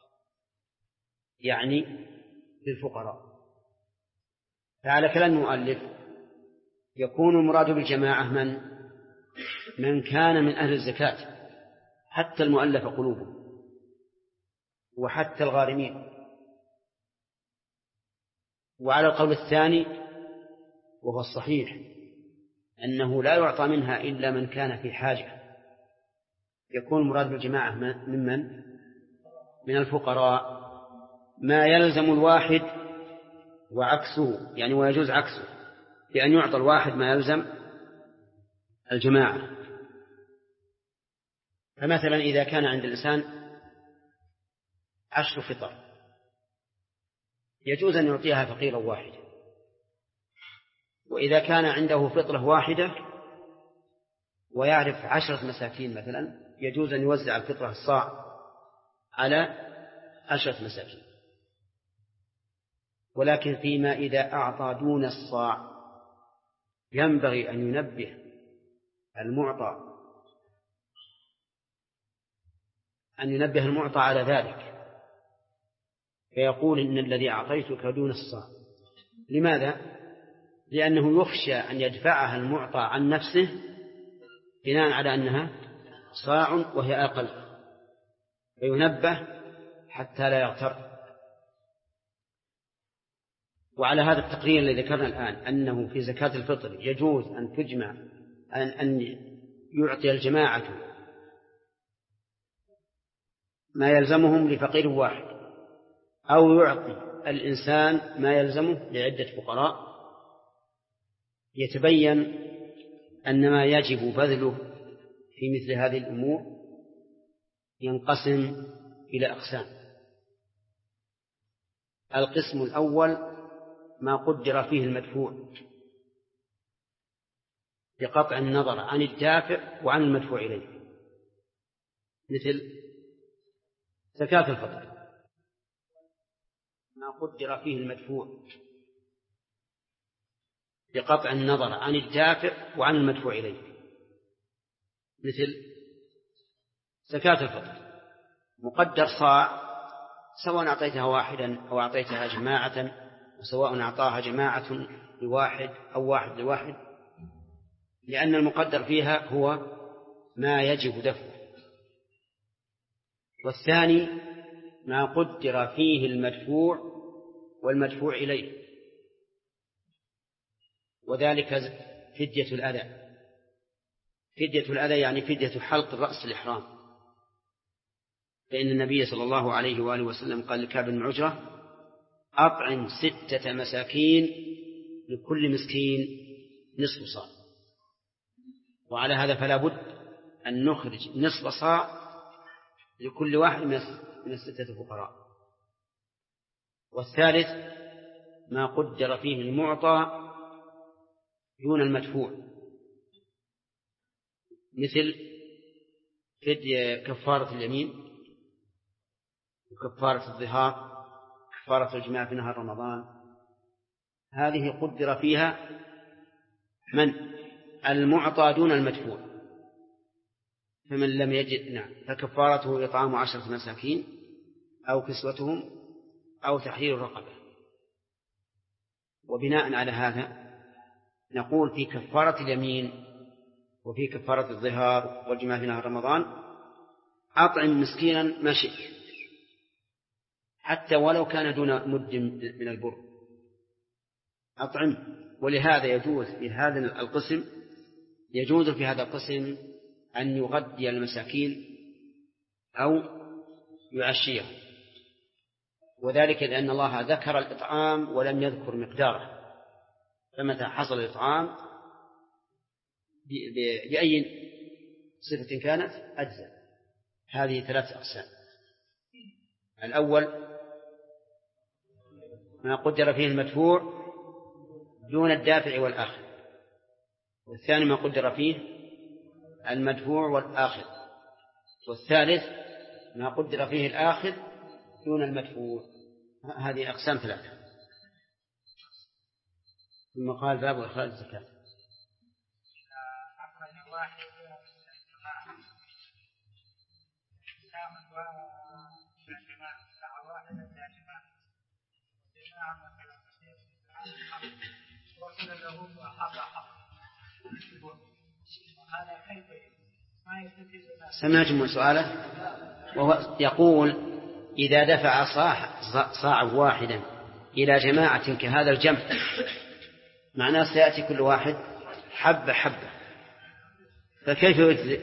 يعني للفقراء. فعلى كلام المؤلف يكون المراد بالجماعة من كان من أهل الزكاة، حتى المؤلف قلوبهم وحتى الغارمين. وعلى القول الثاني وهو الصحيح أنه لا يعطى منها إلا من كان في حاجة، يكون المراد بالجماعة من الفقراء. ما يلزم الواحد وعكسه، يعني ويجوز عكسه، بأن يعطى الواحد ما يلزم الجماعة. فمثلا إذا كان عند الإنسان 10 فطر يجوز أن يعطيها فقيرا واحدا، وإذا كان عنده فطرة واحدة ويعرف 10 مساكين مثلا يجوز أن يوزع الفطرة الصاع على 10 مساكين. ولكن فيما إذا أعطى دون الصاع ينبغي أن ينبه المعطى أن ينبه المعطى على ذلك، فيقول إن الذي أعطيتك دون الصاع. لماذا؟ لأنه يخشى أن يدفعها المعطى عن نفسه بناء على أنها صاع وهي أقل، فينبه حتى لا يغتر. وعلى هذا التقرير الذي ذكرنا الآن أنه في زكاة الفطر يجوز أن تجمع أن يعطي الجماعة ما يلزمهم لفقير واحد، أو يعطي الإنسان ما يلزمه لعدة فقراء، يتبين أن ما يجب بذله في مثل هذه الأمور ينقسم إلى أقسام. القسم الأول ما قدر فيه المدفوع بقطع النظر عن الدافع وعن المدفوع إليه، مثل زكاة الفطر ما قدر فيه المدفوع بقطع النظر عن الدافع وعن المدفوع إليه، مثل زكاة الفطر مقدر صاع، سواء أعطيتها واحدا أو أعطيتها جماعة، وسواء أعطاها جماعة لواحد أو واحد لواحد، لأن المقدر فيها هو ما يجب دفعه. والثاني ما قدر فيه المدفوع والمدفوع إليه، وذلك فدية الأذى. فدية الأذى يعني فدية حلق رأس الإحرام، فإن النبي صلى الله عليه وآله وسلم قال لكعب بن عجرة: أطعم 6 مساكين لكل مسكين نصف صاع. وعلى هذا فلا بد أن نخرج نصف صاع لكل واحد من 6 فقراء. والثالث ما قدر فيه المعطى دون المدفوع، مثل فدية كفارة اليمين وكفارة الظهار، كفارة الجماع في نهار رمضان. هذه قدر فيها من المعطى دون المدفوع، فمن لم يجد فكفارته إطعام 10 مساكين أو كسوتهم أو تحرير رقبة. وبناء على هذا نقول في كفارة اليمين وفي كفارة الظهار والجماع في نهار رمضان: أطعم مسكينا ما شئت، حتى ولو كان دون مد من البر أطعم. ولهذا يجوز في هذا القسم، يجوز في هذا القسم أن يغذي المساكين أو يعشيهم، وذلك لأن الله ذكر الإطعام ولم يذكر مقداره، فمتى حصل الإطعام بأي صفة كانت أجزاء. هذه 3 أقسام: الأول ما قدر فيه المدفوع دون الدافع والآخر، والثاني ما قدر فيه المدفوع والآخر، والثالث ما قدر فيه الآخر دون المدفوع. هذه أقسام 3. ثم قال: باب إخراج الزكاة. سمعتم سؤاله؟ وهو يقول: إذا دفع صاع واحدا إلى جماعة كهذا الجمع، معناه سيأتي كل واحد حبة حبة، فكيف يجزئ؟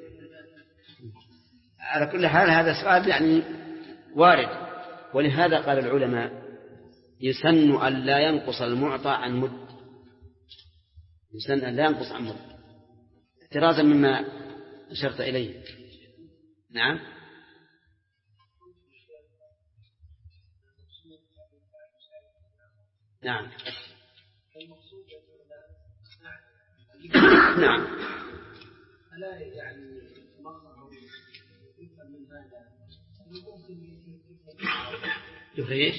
على كل حال هذا سؤال يعني وارد، ولهذا قال العلماء: يسن أن لا ينقص المعطى عن مد، يسن أن لا ينقص عن مد، احترازا مما أشرت إليه. نعم. نعم. نعم. ألا يعني من هذا يخرج؟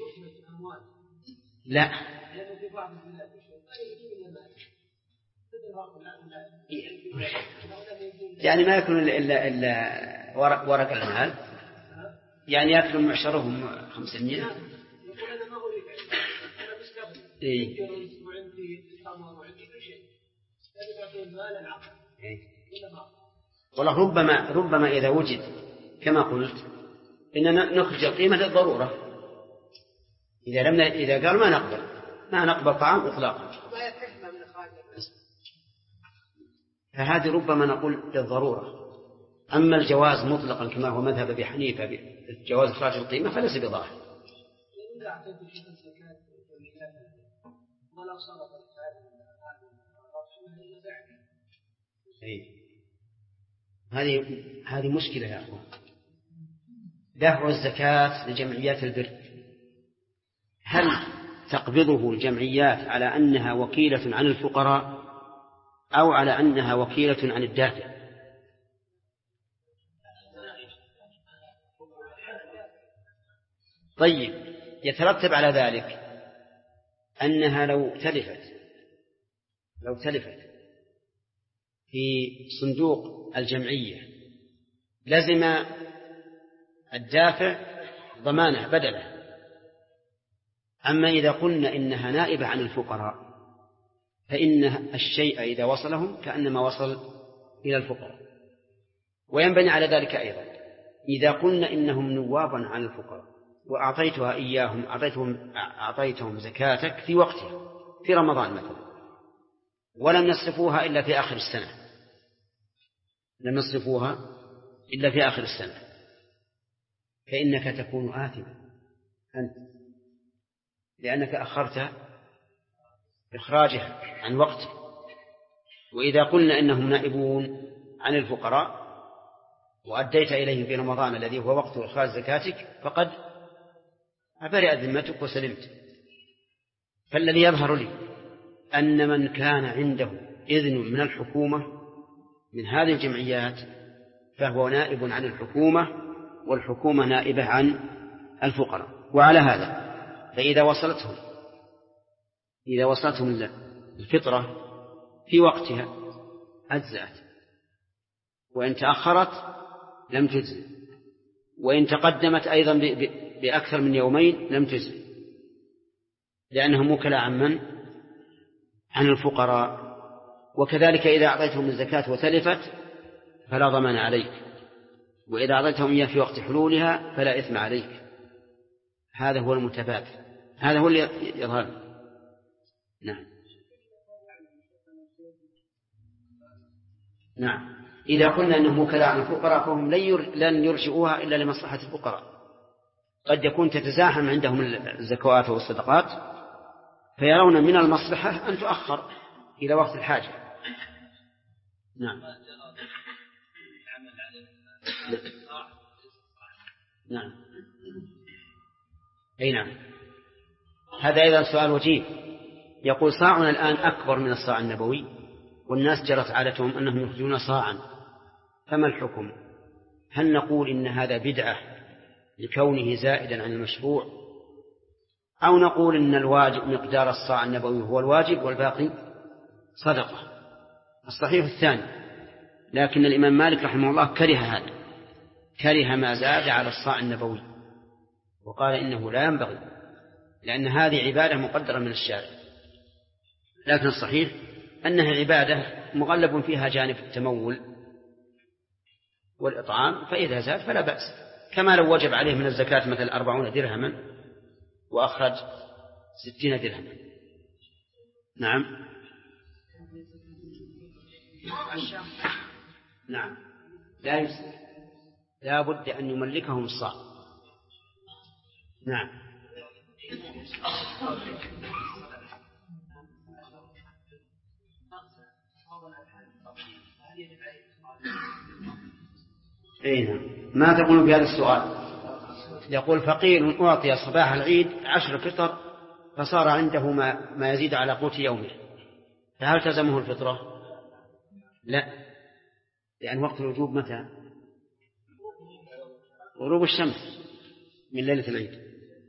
لا، يعني ما يكون إلا ورق المال يعني يأكلون معشرهم 500. يقول أنا ما أريد أنا مستقبل وعندي الثمر وعندي كل شيء لازم أعطيه مال العقل ولا ما. والله ربما إذا وجد كما قلت إننا نخرج القيمة للضرورة. إذا قال ما نقبل طعام إطلاقا فهذه ربما نقول للضرورة. أما الجواز مطلقا كما هو مذهب أبي حنيفة جواز إخراج القيمة فليس بظاهر. هذه مشكلة يا أخوان. دفع الزكاة لجمعيات البر هل تقبضه الجمعيات على أنها وكيلة عن الفقراء أو على أنها وكيلة عن الدافع؟ طيب يترتب على ذلك أنها لو تلفت في صندوق الجمعية لزم الدافع ضمانه بدله. أما إذا قلنا إنها نائبة عن الفقراء فإن الشيء إذا وصلهم كأنما وصل إلى الفقراء. وينبني على ذلك أيضا إذا قلنا إنهم نوابا عن الفقراء وأعطيتها إياهم أعطيتهم زكاتك في وقتها في رمضان مثلا ولم يصرفوها إلا في آخر السنة فإنك تكون آثما أنت لأنك أخرت إخراجها عن وقته. وإذا قلنا إنهم نائبون عن الفقراء وأديت إليهم في رمضان الذي هو وقت إخراج زكاتك فقد برئت ذمتك وسلمت. فالذي يظهر لي أن من كان عنده إذن من الحكومة من هذه الجمعيات فهو نائب عن الحكومة والحكومة نائبة عن الفقراء. وعلى هذا فإذا وصلتهم الفطرة في وقتها أجزأت وإن تأخرت لم تجزئ وإن تقدمت أيضا بأكثر من يومين لم تجزئ لأنهم وكلاء عن الفقراء. وكذلك إذا أعطيتهم الزكاة وتلفت فلا ضمان عليك وإذا أعطيتهم إياه في وقت حلولها فلا إثم عليك. هذا هو المتبادل هذا هو اللي يظهر. نعم إذا قلنا أنهم وكلاء عن الفقراء فهم لن يرجعوها إلا لمصلحة الفقراء. قد يكون تتزاحم عندهم الزكوات والصدقات فيرون من المصلحة أن تؤخر إلى وقت الحاجة. نعم أي نعم. هذا أيضا سؤال وجيه. يقول صاعنا الآن أكبر من الصاع النبوي والناس جرت عادتهم أنهم يخرجون صاعا فما الحكم؟ هل نقول إن هذا بدعة لكونه زائدا عن المشروع أو نقول إن الواجب مقدار الصاع النبوي هو الواجب والباقي صدقة؟ الصحيح الثاني. لكن الإمام مالك رحمه الله كره ما زاد على الصاع النبوي وقال إنه لا ينبغي لأن هذه عبادة مقدرة من الشارع. لكن الصحيح أنها عبادة مغلب فيها جانب التمول والإطعام فإذا زاد فلا بأس كما لو وجب عليه من الزكاة مثل 40 درهما وأخرج 60 درهما. نعم نعم لا بد أن يملكهم الصاع. نعم أين ما تقول بهذا السؤال؟ يقول فقير أعطي صباح العيد 10 فطر فصار عنده ما يزيد على قوت يومه فهل تلزمه الفطرة؟ لا لأن وقت الوجوب متى؟ غروب الشمس من ليلة العيد.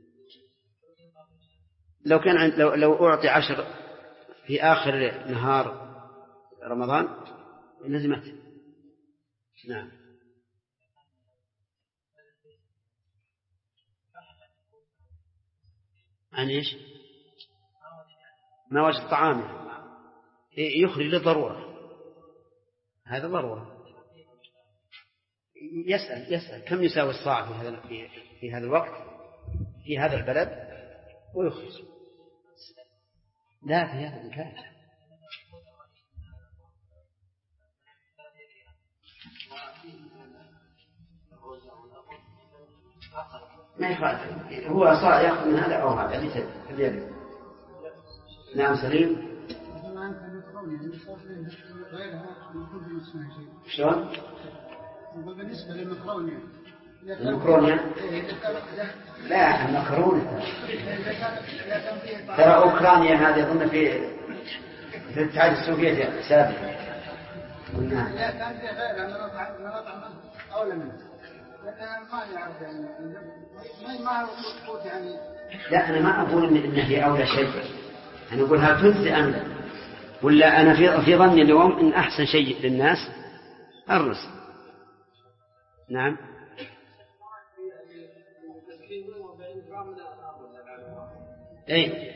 لو أعطي 10 في آخر نهار رمضان لزمته. نعم عن إيش؟ ما وجد طعام يخرج للضرورة، هذا ضرورة. يسأل كم يساوي الصاع في هذا الوقت في هذا البلد ويخرج. لا في هذا المكان ما يخالف، هو صاع يأخذ من هذا أو هذا ليس. نعم سليم. شلون؟ بالنسبة للمكرونة لا المكرونة ترى أوكرانيا هذه أظن في الاتحاد السوفيتي سابقا. لا كان في غيرها من أطعمة أولى منه، لأنها ما يعرف ما قوت يعني. لا أنا ما أقول إن هي أولى شيء، أنا أقول هل تجزي أم لا، ولا أنا في ظني اليوم إن أحسن شيء للناس الرز. نعم. اي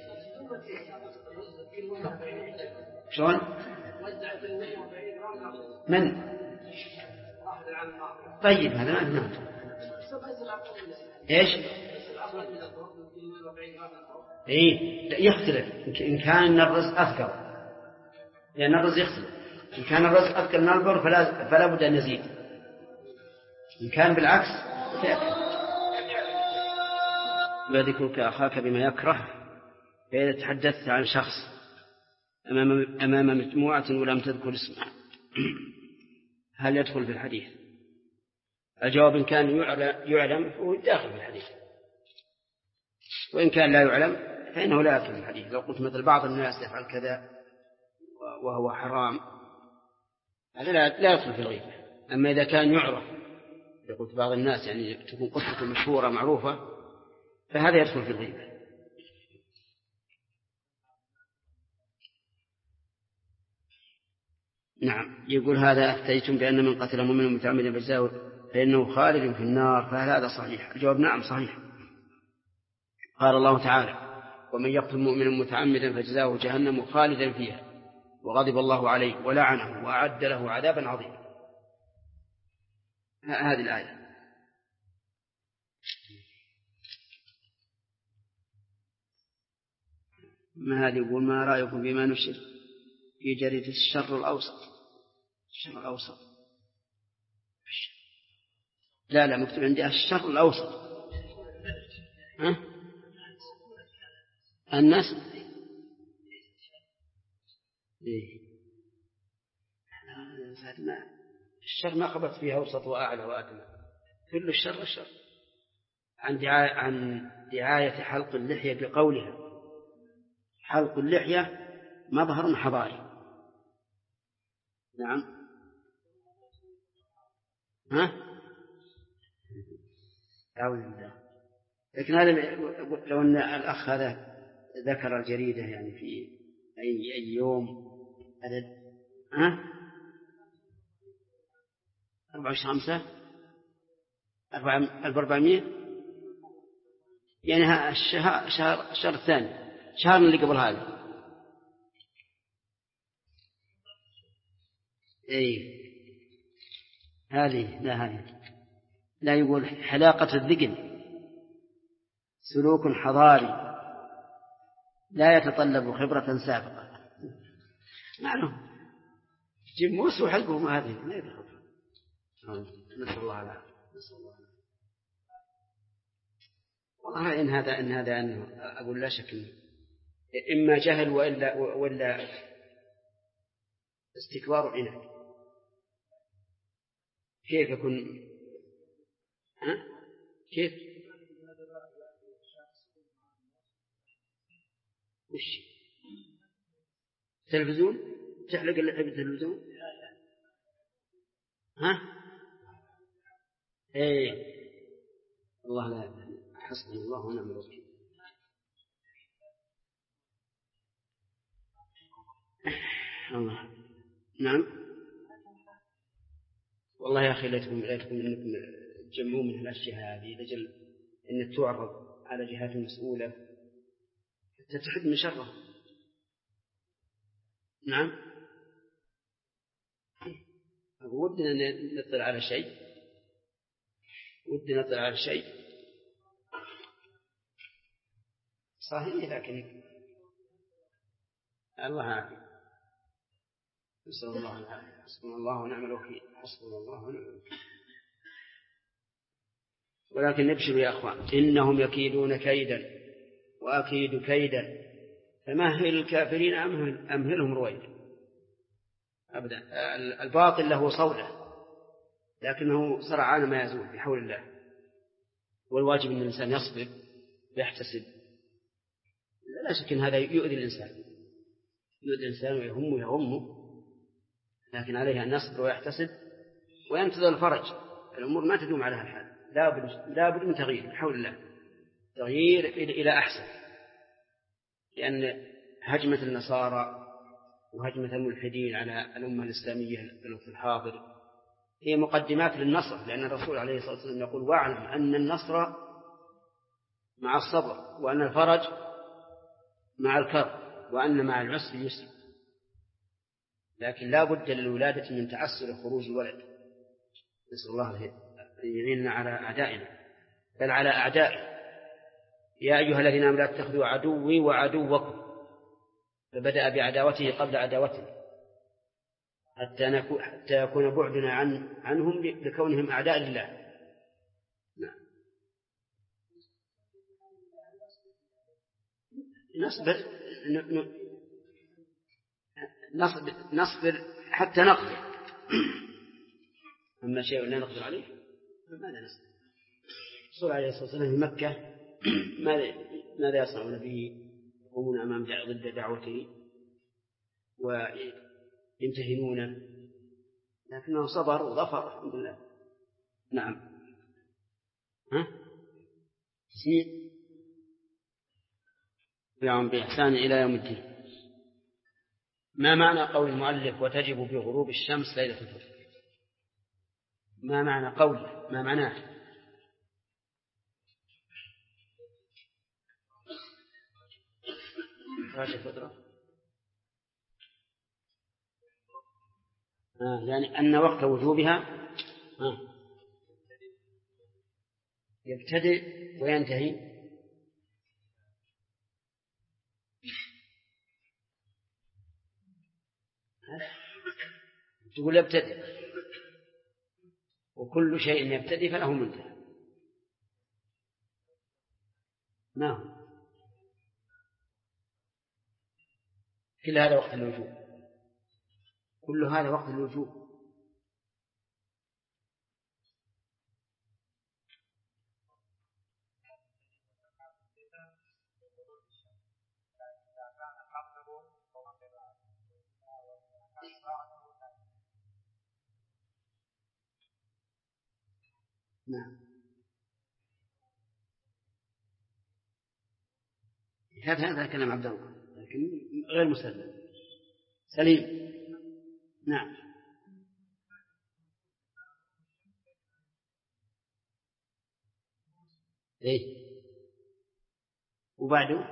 شلون من طيب هذا ما نعم. ايش اي يختلف ان كان الرز اثقل، لان الرز يختلف. ان كان الرز اثقل من البر فلا بد ان يزيد، ان كان بالعكس فيأكل. وذكرك أخاك بما يكره، فإذا تحدثت عن شخص أمام مجموعة ولم تذكر اسمه هل يدخل في الحديث؟ الجواب إن كان يعلم فهو داخل في الحديث، وإن كان لا يعلم فإنه لا يدخل في الحديث. لو قلت مثل بعض الناس يفعل كذا وهو حرام هذا لا يدخل في الغيبة. أما إذا كان يعرف، قلت بعض الناس يعني تكون قصته مشهورة معروفة، فهذا يدخل في الغيبة. نعم. يقول هذا أفتيتم بأن من قتل مؤمنا متعمدا فإنه خالد في النار، فهل هذا صحيح؟ الجواب نعم صحيح. قال الله تعالى ومن يقتل مؤمنا متعمدا فجزاؤه جهنم خالدا فيها وغضب الله عليه ولعنه وأعد له عذابا عظيما. هذه الآية. ما هذا يقول ما رأيكم بما نشر في جريدة الشرق الأوسط. لا مكتوب عندي الشرق الأوسط. الناس الشر ما خبط فيها أوسط وأعلى وأدنى، كل الشر عن دعاية حلق اللحية بقولها حلق اللحية مظهر حضاري. نعم. أعوذ بالله. لكن هذا لو أن الأخ هذا ذكر الجريدة يعني في أي يوم عدد 24 1400 يعني الشهر الثاني، شهر اللي قبل هذا. هذه لا يقول حلاقة الذقن سلوك حضاري لا يتطلب خبرة سابقة. معلوم جموس وحلقهم هذه ما يدخل. نسأل الله العافية. والله إن هذا أنه أقول لا شك إما جهل ولا استكبار عناد. كيف يكون كيف وش تلفزيون تحلق اللحية بالتلفزيون؟ الله لا حسبنا الله ونعم الوكيل. الله. نعم. والله يا أخي ليتكم إنكم تجمعوا من الأشياء هذه لجل إن تعرض على جهات مسؤولة تتحد من شره. نعم. ودنا نطلع على شيء، ودنا نطلع على شيء صحيح، لكن الله عافية. نسأل الله العافية. حسبنا الله ونعم الوكيل. حسبنا الله ونعم الوكيل. ولكن نبشر يا أخوان، إنهم يكيدون كيدا وأكيد كيدا فمهل الكافرين أمهلهم رويدا. أبدا. الباطل له صولة لكنه سرعان ما يزول بحول الله، والواجب أن الإنسان يصبر ويحتسب. لا شك أن هذا يؤذي الإنسان ويهمه، لكن عليه أن يصبر ويحتسب وينتظر الفرج. الأمور ما تدوم على الحال، لا بد من تغيير بحول الله، تغيير إلى أحسن. لأن هجمة النصارى وهجمة الملحدين على الأمة الإسلامية في الحاضر هي مقدمات للنصر، لأن الرسول عليه الصلاة والسلام يقول: واعلم أن النصر مع الصبر، وأن الفرج مع الكرب، وأن مع العسر يسر. لكن لا بد للولادة من تعسر خروج الولد. نسأل الله أن يعيننا على أعدائنا، بل على أعدائه. يا أيها الذين آمنوا لا تتخذوا عدوي وعدوكم، فبدأ بعداوته قبل عداوته حتى يكون بعدنا عنهم لكونهم أعداء لله. نعم. نصبر حتى نقدر. أما شيء لا نقدر عليه فماذا نصبر؟ الرسول عليه الصلاة والسلام في مكة ماذا يصنعون به؟ يقومون أمام ضد دعوته ويمتهنون، لكنه صبر وظفر الحمد لله. نعم. تسيء يوم بإحسان إلى يوم الدين. ما معنى قول المؤلف وتجب بغروب الشمس ليلة الفجر؟ ما معنى قوله؟ ما معناه؟ يعني أن وقت وجوبها يبتدئ وينتهي. تقول يبتدئ، وكل شيء يبتدئ فله منتهى. نعم. كل هذا وقت الوجوب، كل هذا وقت الوجوب. نعم. هذا كلام عبد الله لكن غير مسلم. سليم. نعم. إيه. وبعده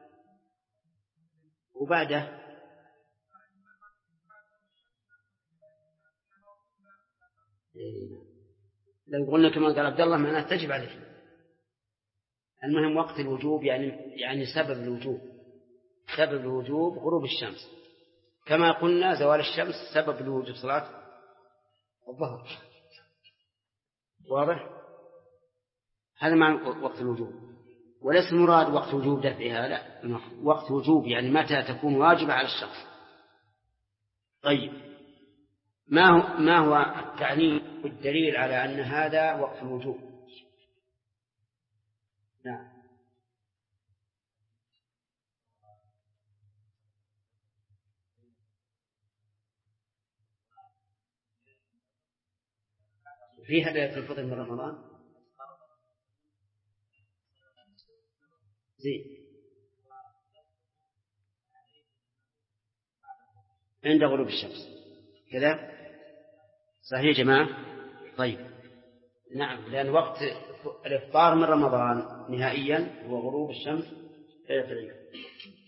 إيه. لو قلنا كما قال عبد الله معناه تجب عليه. المهم وقت الوجوب يعني سبب الوجوب غروب الشمس، كما قلنا زوال الشمس سبب لوجوب صلاة الظهر. واضح؟ هذا معنى وقت الوجوب، وليس المراد وقت وجوب دفعها، لا، وقت وجوب يعني متى تكون واجبة على الشخص. طيب، ما هو التعليل والدليل على أن هذا وقت الوجوب؟ نعم. فيها ليلة الفطر من رمضان زين عند غروب الشمس كذا، صحيح يا جماعة؟ طيب. نعم، لأن وقت الإفطار من رمضان نهائيا هو غروب الشمس ليلة العيد.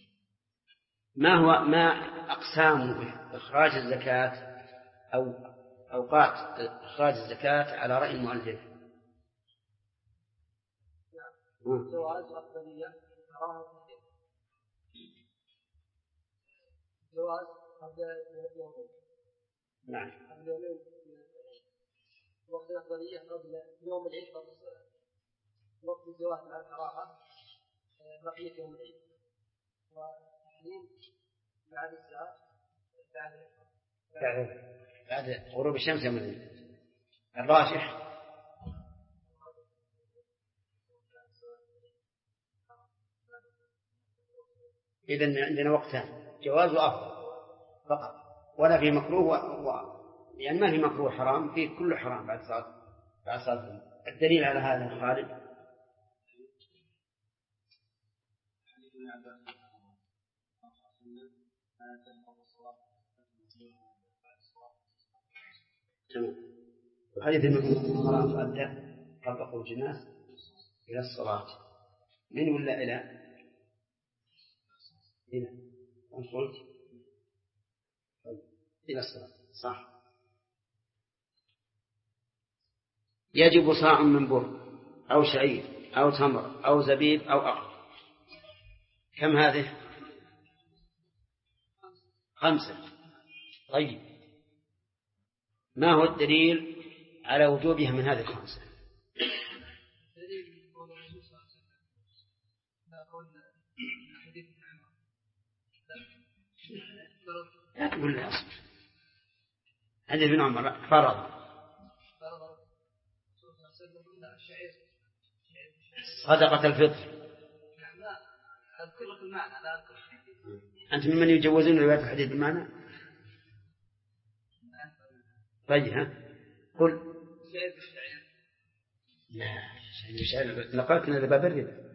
ما أقسام إخراج الزكاة أو أوقات إخراج الزكاة على رأي المؤلف؟ جواز أفضلية جواز قبل يومين. نعم. قبل يومين وقت الأفضلية قبل يوم العيد قبل الصلاة. وقت الجواز مع الكراهة بقية يوم العيد. وتحريم بعد الساعة بعد غروب الشمس يوم العيد. الراجح إذن عندنا وقتان، جواز وأفضل فقط، ولا في مكروه يعني ما في مكروه حرام، في كل حرام بعد صلاة. الدليل على هذا خالد. وحديث المرأة تؤدى قبل خروج الناس إلى الصلاة. من ولا إلى قلت إلى الصلاة صح. يجب صاع من بر أو شعير أو تمر أو زبيب أو أقط. كم هذه؟ 5. طيب ما هو الدليل على وجوبها من هذه 5؟ لا تقول لي أصبر. حديث ابن عمر فرض صدقة الفطر. أنت ممن يجوزون رواية الحديث بالمعنى؟ طيب ها قل. لا شيء نقلتنا لباب الربا.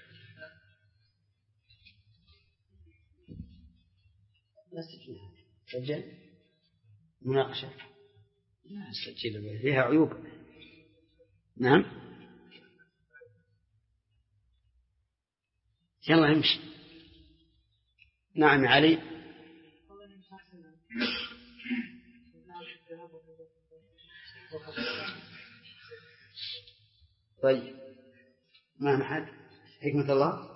سجل مناقشة لا سجل فيها عيوب. نعم يلا امشي. نعم علي. طيب ما محد حكمة الله.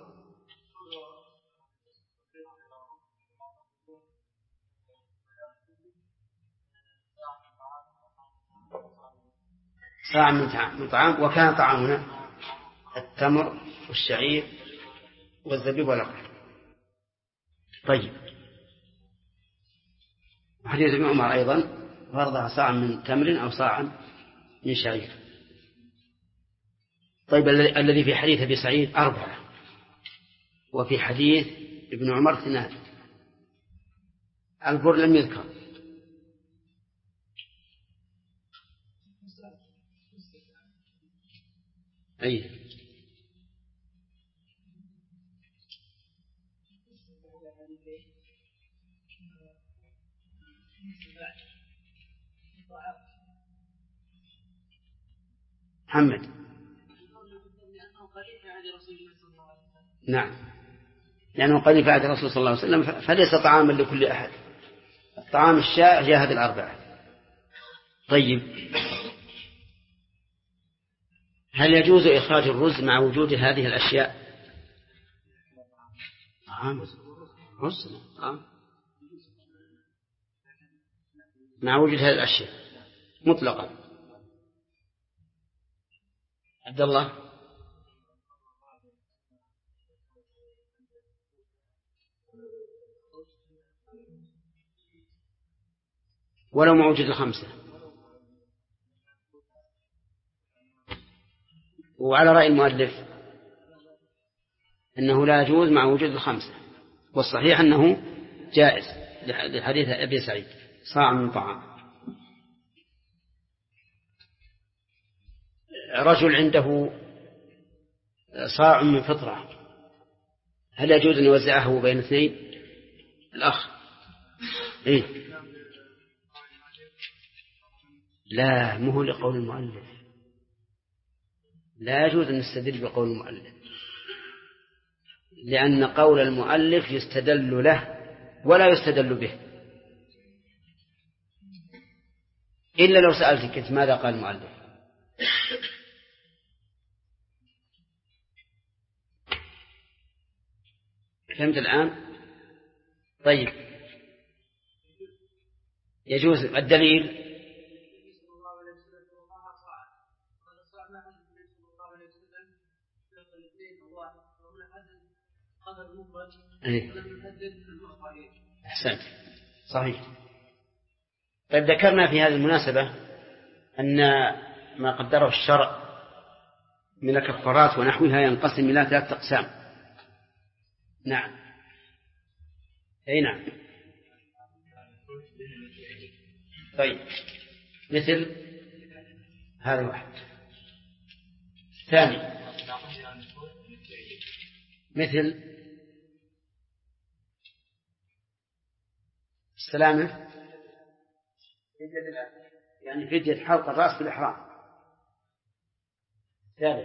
صاع من طعام، وكان طعامنا التمر والشعير والزبيب والأقط. طيب حديث ابن عمر أيضا فرضها صاع من تمر أو صاع من شعير. طيب الذي في حديث أبي سعيد 4 وفي حديث ابن عمر 2. البر لم يذكر. أي محمد. نعم لأنه قريب عهد الرسول صلى الله عليه وسلم فليس طعاما لكل أحد. الطعام الشائع هي هذه 4. طيب هل يجوز إخراج الرز مع وجود هذه الأشياء؟ رز مع وجود هذه الأشياء مطلقا. عبد الله. ولو ما وجد 5. وعلى رأي المؤلف أنه لا يجوز مع وجود 5، والصحيح أنه جائز لحديث أبي سعيد صاع من طعام. رجل عنده صاع من فطرة، هل يجوز أن يوزعه بين 2؟ الأخ إيه؟ لا مو لقول المؤلف، لا يجوز أن نستدل بقول المؤلف، لأن قول المؤلف يستدل له ولا يستدل به، إلا لو سألتك أنت ماذا قال المؤلف. فهمت الآن؟ طيب، يجوز الدليل أحسنت، صحيح. طيب، ذكرنا في هذه المناسبة أن ما قدره الشرع من الكفارات ونحوها ينقسم إلى 3 أقسام. نعم، أي نعم. طيب، مثل هذا واحد. ثاني، مثل السلامة، يعني فدية حلق الرأس في الإحرام. ثالث،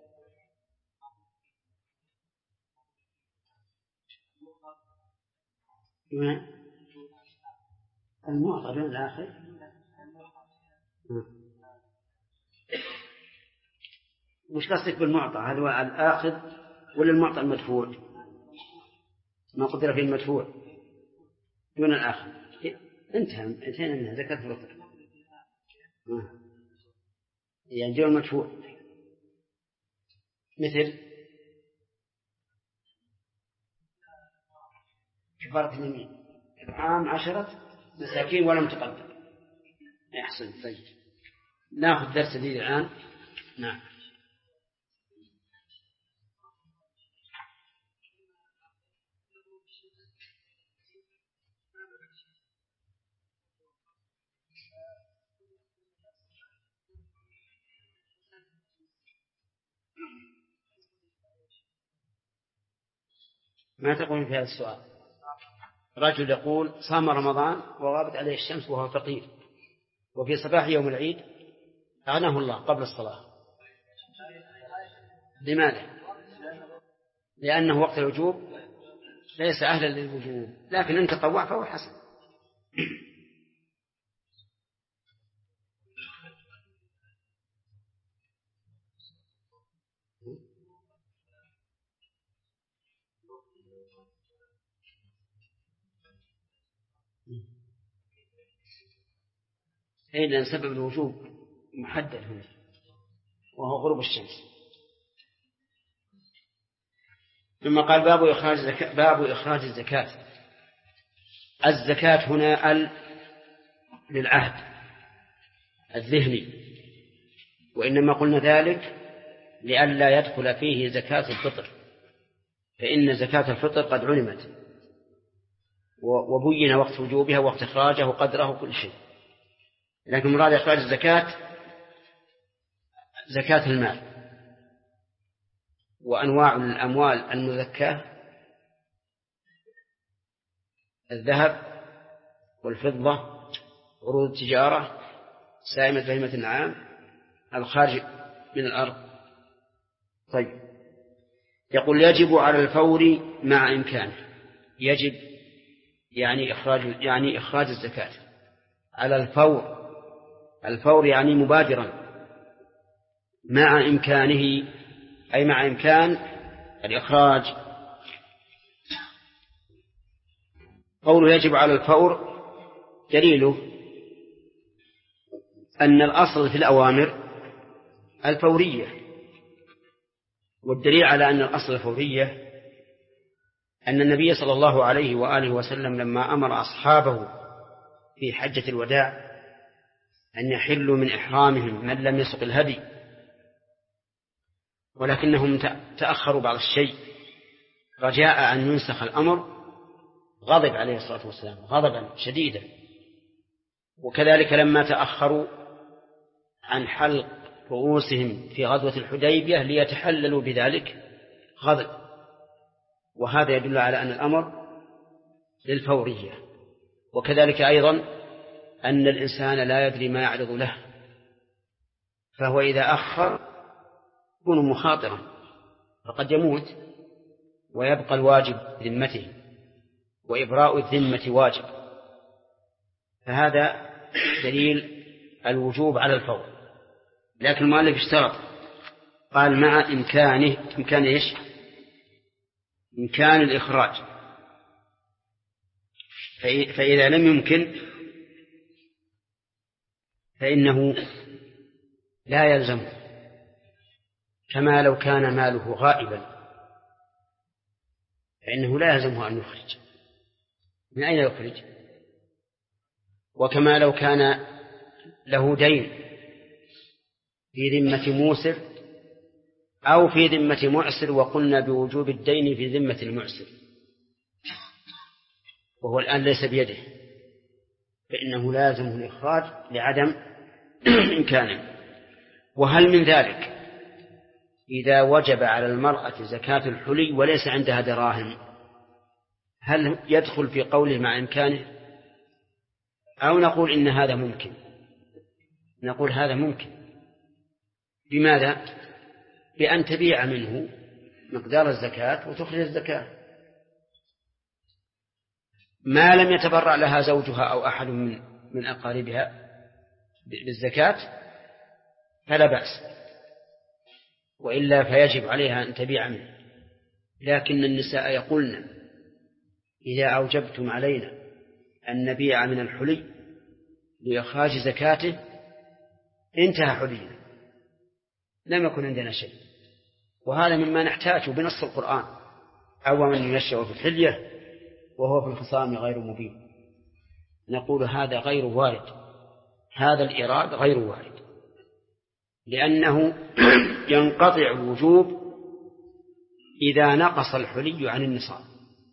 المعطى دون الآخر. مش قصدك بالمعطى هل هو الآخذ ولا المعطى المدفوع؟ ما قدر فيه المدفوع دون الآخر. انتهينا منها زكاة الفطر. يعني دون المدفوع، مثل كفارة اليمين، إطعام 10 مساكين ولم تقدر. أحسن. طيب، نأخذ درس جديد الآن. نعم. ما تقول في هذا السؤال؟ رجل يقول صام رمضان وغابت عليه الشمس وهو فقير، وفي صباح يوم العيد أغناه الله قبل الصلاة. لماذا؟ لأنه وقت الوجوب ليس أهلا للوجوب، لكن إن تطوع فهو حسن. لأن سبب الوجوب محدد هنا وهو غروب الشمس. ثم قال باب إخراج الزكاة. الزكاة هنا للعهد الذهني، وإنما قلنا ذلك لئلا يدخل فيه زكاة الفطر، فإن زكاة الفطر قد علمت وبين وقت وجوبها وقت إخراجه وقدره وكل شيء. لكن مراد إخراج الزكاة زكاة المال، وأنواع الأموال المزكاة الذهب والفضة، عروض التجارة، سائمة بهيمة النعام، الخارج من الأرض. طيب، يقول يجب على الفور مع إمكانه. يجب يعني إخراج الزكاة على الفور. الفور يعني مبادرا، مع إمكانه أي مع إمكان الإخراج. قوله يجب على الفور دليله أن الأصل في الأوامر الفورية، والدليل على أن الأصل الفورية أن النبي صلى الله عليه وآله وسلم لما أمر أصحابه في حجة الوداع أن يحلوا من إحرامهم من لم يسق الهدي، ولكنهم تأخروا بعض الشيء رجاء أن ينسخ الأمر، غضب عليه الصلاة والسلام غضبا شديدا. وكذلك لما تأخروا عن حلق رؤوسهم في غزوة الحديبية ليتحللوا بذلك غضب. وهذا يدل على أن الأمر للفورية. وكذلك أيضا أن الإنسان لا يدري ما يعرض له، فهو إذا أخر يكون مخاطرا، فقد يموت ويبقى الواجب بذمته، وإبراء الذمة واجب، فهذا دليل الوجوب على الفور. لكن المؤلف اشترط، قال مع إمكان إيش؟ إمكان الإخراج. فإذا لم يمكن فإنه لا يلزم، كما لو كان ماله غائبا فإنه لا يلزمه أن يخرج. من أين يخرج؟ وكما لو كان له دين في ذمة موسر أو في ذمة معسر، وقلنا بوجوب الدين في ذمة المعسر وهو الآن ليس بيده، فإنه لازمه الإخراج لعدم إمكانه. وهل من ذلك إذا وجب على المرأة زكاة الحلي وليس عندها دراهم، هل يدخل في قوله مع إمكانه؟ أو نقول إن هذا ممكن؟ نقول هذا ممكن. بماذا؟ بأن تبيع منه مقدار الزكاة وتخرج الزكاة. ما لم يتبرع لها زوجها أو أحد من أقاربها بالزكاة فلا بأس، وإلا فيجب عليها أن تبيع منه. لكن النساء يقولن إذا أوجبتم علينا أن نبيع من الحلي لإخراج زكاته انتهى حلينا، لم يكن عندنا شيء. وهذا مما نحتاج بنص القرآن: أو من ينشأ في الحلية وهو في الخصام غير مبين. نقول هذا غير وارد، هذا الإيراد غير وارد، لأنه ينقطع الوجوب إذا نقص الحلي عن النصاب.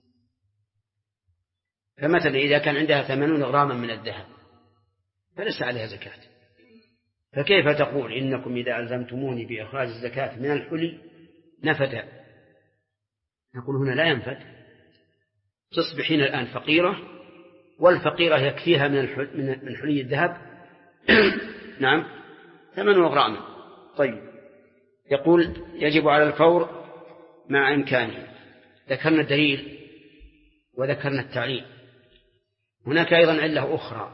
فمثلا إذا كان عندها 80 غراما من الذهب فليس عليها زكاة، فكيف تقول إنكم إذا ألزمتموني بإخراج الزكاة من الحلي نفد؟ نقول هنا لا ينفد، تصبحين الآن فقيرة، والفقيرة يكفيها من حلي الذهب نعم 8 غراما. طيب، يقول يجب على الفور مع إمكانه. ذكرنا الدليل وذكرنا التعليل. هناك أيضا علة أخرى،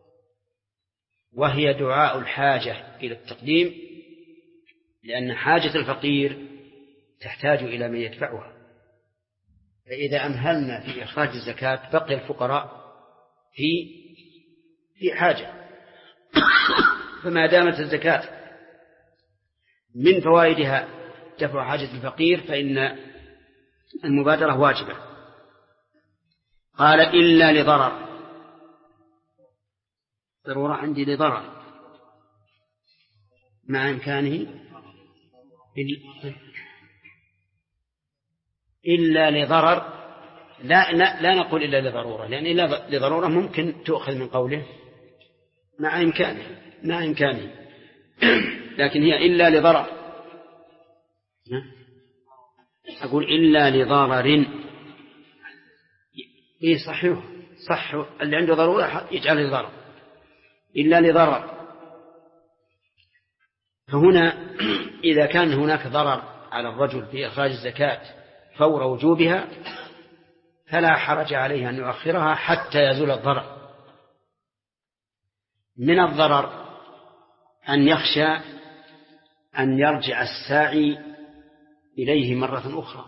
وهي دعاء الحاجة إلى التقديم، لأن حاجة الفقير تحتاج إلى من يدفعها. فإذا أمهلنا في إخراج الزكاة بقي الفقراء في حاجة. فما دامت الزكاة من فوائدها دفع حاجة الفقير فإن المبادرة واجبة. قال إلا لضرر، ضرورة عندي لضرر مع إمكانه، إلا لضرر. لا نقول إلا لضرورة، لأن إلا لضرورة ممكن تؤخذ من قوله مع إمكانه لكن هي إلا لضرر. أقول إلا لضرر، إيه صح اللي عنده ضرورة يجعل لضرر، إلا لضرر. فهنا إذا كان هناك ضرر على الرجل في إخراج الزكاة فور وجوبها فلا حرج عليه أن يؤخرها حتى يزول الضرر. من الضرر أن يخشى أن يرجع الساعي إليه مرة أخرى،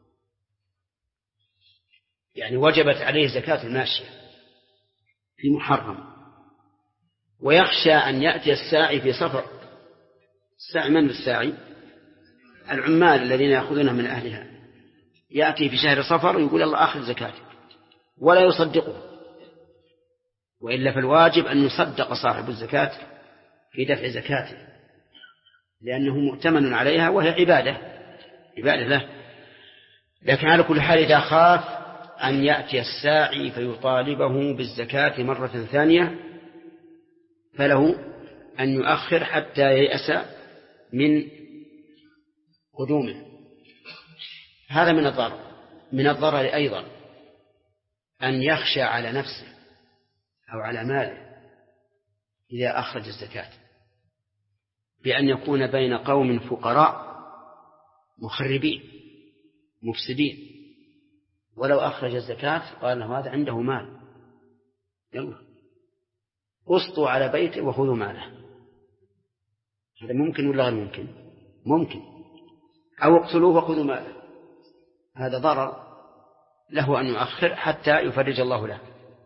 يعني وجبت عليه زكاة الماشية في محرم، ويخشى أن يأتي الساعي في سفر. الساعي من الساعي؟ العمال الذين يأخذونها من أهلها، يأتي في شهر صفر يقول الله آخذ زكاتك، ولا يصدقه، وإلا فالواجب أن يصدق صاحب الزكاة في دفع زكاته، لأنه مؤتمن عليها وهي عبادة له. لكن على كل حال إذا خاف أن يأتي الساعي فيطالبه بالزكاة مرة ثانية فله أن يؤخر حتى ييأس من قدومه. هذا من الضرر. من الضرر أيضا أن يخشى على نفسه أو على ماله إذا أخرج الزكاة بأن يكون بين قوم فقراء مخربين مفسدين، ولو أخرج الزكاة قال له هذا عنده مال، يلا اسطوا على بيته وخذوا ماله. هذا ممكن ولا غير ممكن؟ ممكن. أو اقتلوه وخذوا ماله، هذا ضرر له أن يؤخر حتى يفرج الله له.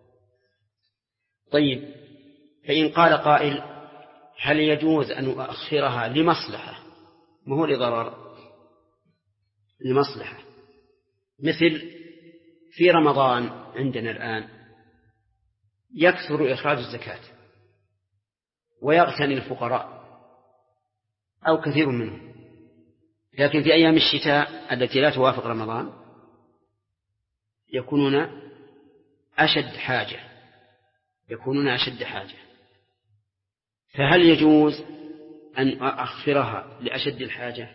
طيب، فإن قال قائل هل يجوز أن أؤخرها لمصلحة، ما هو لضرر، لمصلحة، مثل في رمضان عندنا الآن يكثر إخراج الزكاة ويغتني الفقراء أو كثير منهم، لكن في أيام الشتاء التي لا توافق رمضان يكونون أشد حاجة، فهل يجوز أن أؤخرها لأشد الحاجة؟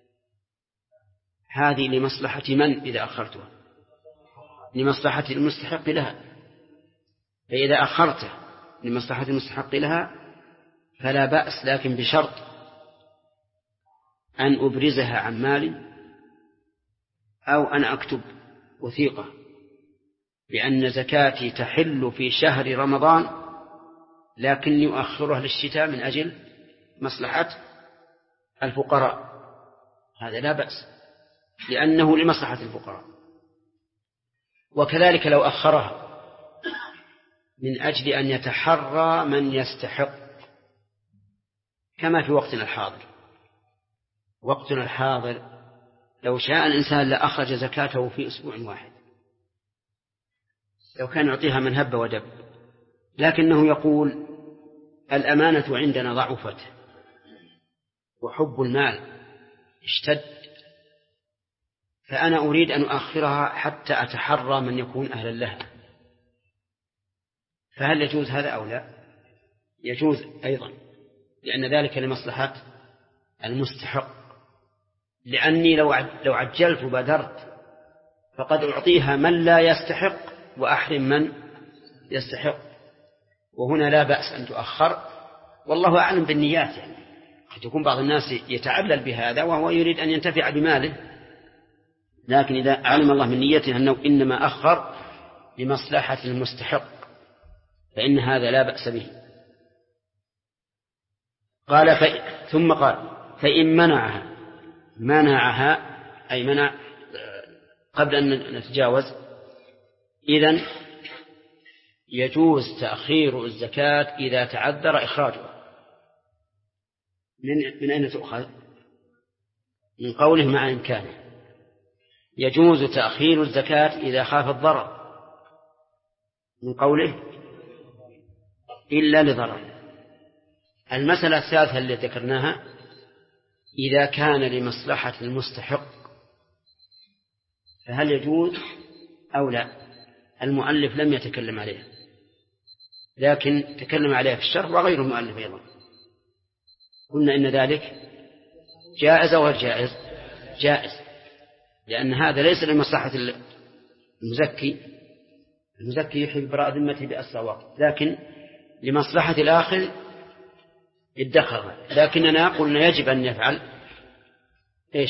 هذه لمصلحة من إذا أخرتها؟ لمصلحة المستحق لها، فإذا أخرته لمصلحة المستحق لها فلا بأس، لكن بشرط أن أبرزها عن مالي أو أن أكتب وثيقة بأن زكاتي تحل في شهر رمضان لكني أؤخرها للشتاء من أجل مصلحة الفقراء، هذا لا بأس لأنه لمصلحة الفقراء. وكذلك لو أخرها من أجل أن يتحرى من يستحق، كما في وقتنا الحاضر لو شاء الإنسان لأخرج زكاته في أسبوع واحد، لو كان يعطيها من هب ودب، لكنه يقول الأمانة عندنا ضعفت وحب المال اشتد، فأنا أريد أن أؤخرها حتى أتحرى من يكون أهلا لها، فهل يجوز هذا أو لا؟ يجوز أيضا، لأن ذلك لمصلحة المستحق، لأني لو عجلت وبادرت فقد أعطيها من لا يستحق وأحرم من يستحق، وهنا لا بأس أن تؤخر، والله أعلم بالنيات، يعني قد يكون بعض الناس يتعلل بهذا وهو يريد أن ينتفع بماله، لكن إذا علم الله من نيته أنه إنما أخر لمصلحة المستحق فإن هذا لا بأس به. ثم قال فإن منعها أي منع قبل أن نتجاوز، إذن يجوز تأخير الزكاة إذا تعذر إخراجها. من أين تؤخذ؟ من قوله مع إمكانه. يجوز تأخير الزكاة إذا خاف الضرر، من قوله إلا لضرر. المسألة الثالثة التي ذكرناها إذا كان لمصلحة المستحق فهل يجوز أو لا؟ المؤلف لم يتكلم عليها، لكن تكلم عليها في الشرح وغير المؤلف أيضا. قلنا إن ذلك جائز أو غير جائز؟ جائز، لأن هذا ليس لمصلحة المزكي يحب براء ذمته بأسرع وقت، لكن لمصلحة الآخر ادخر. لكننا قلنا يجب أن يفعل إيش؟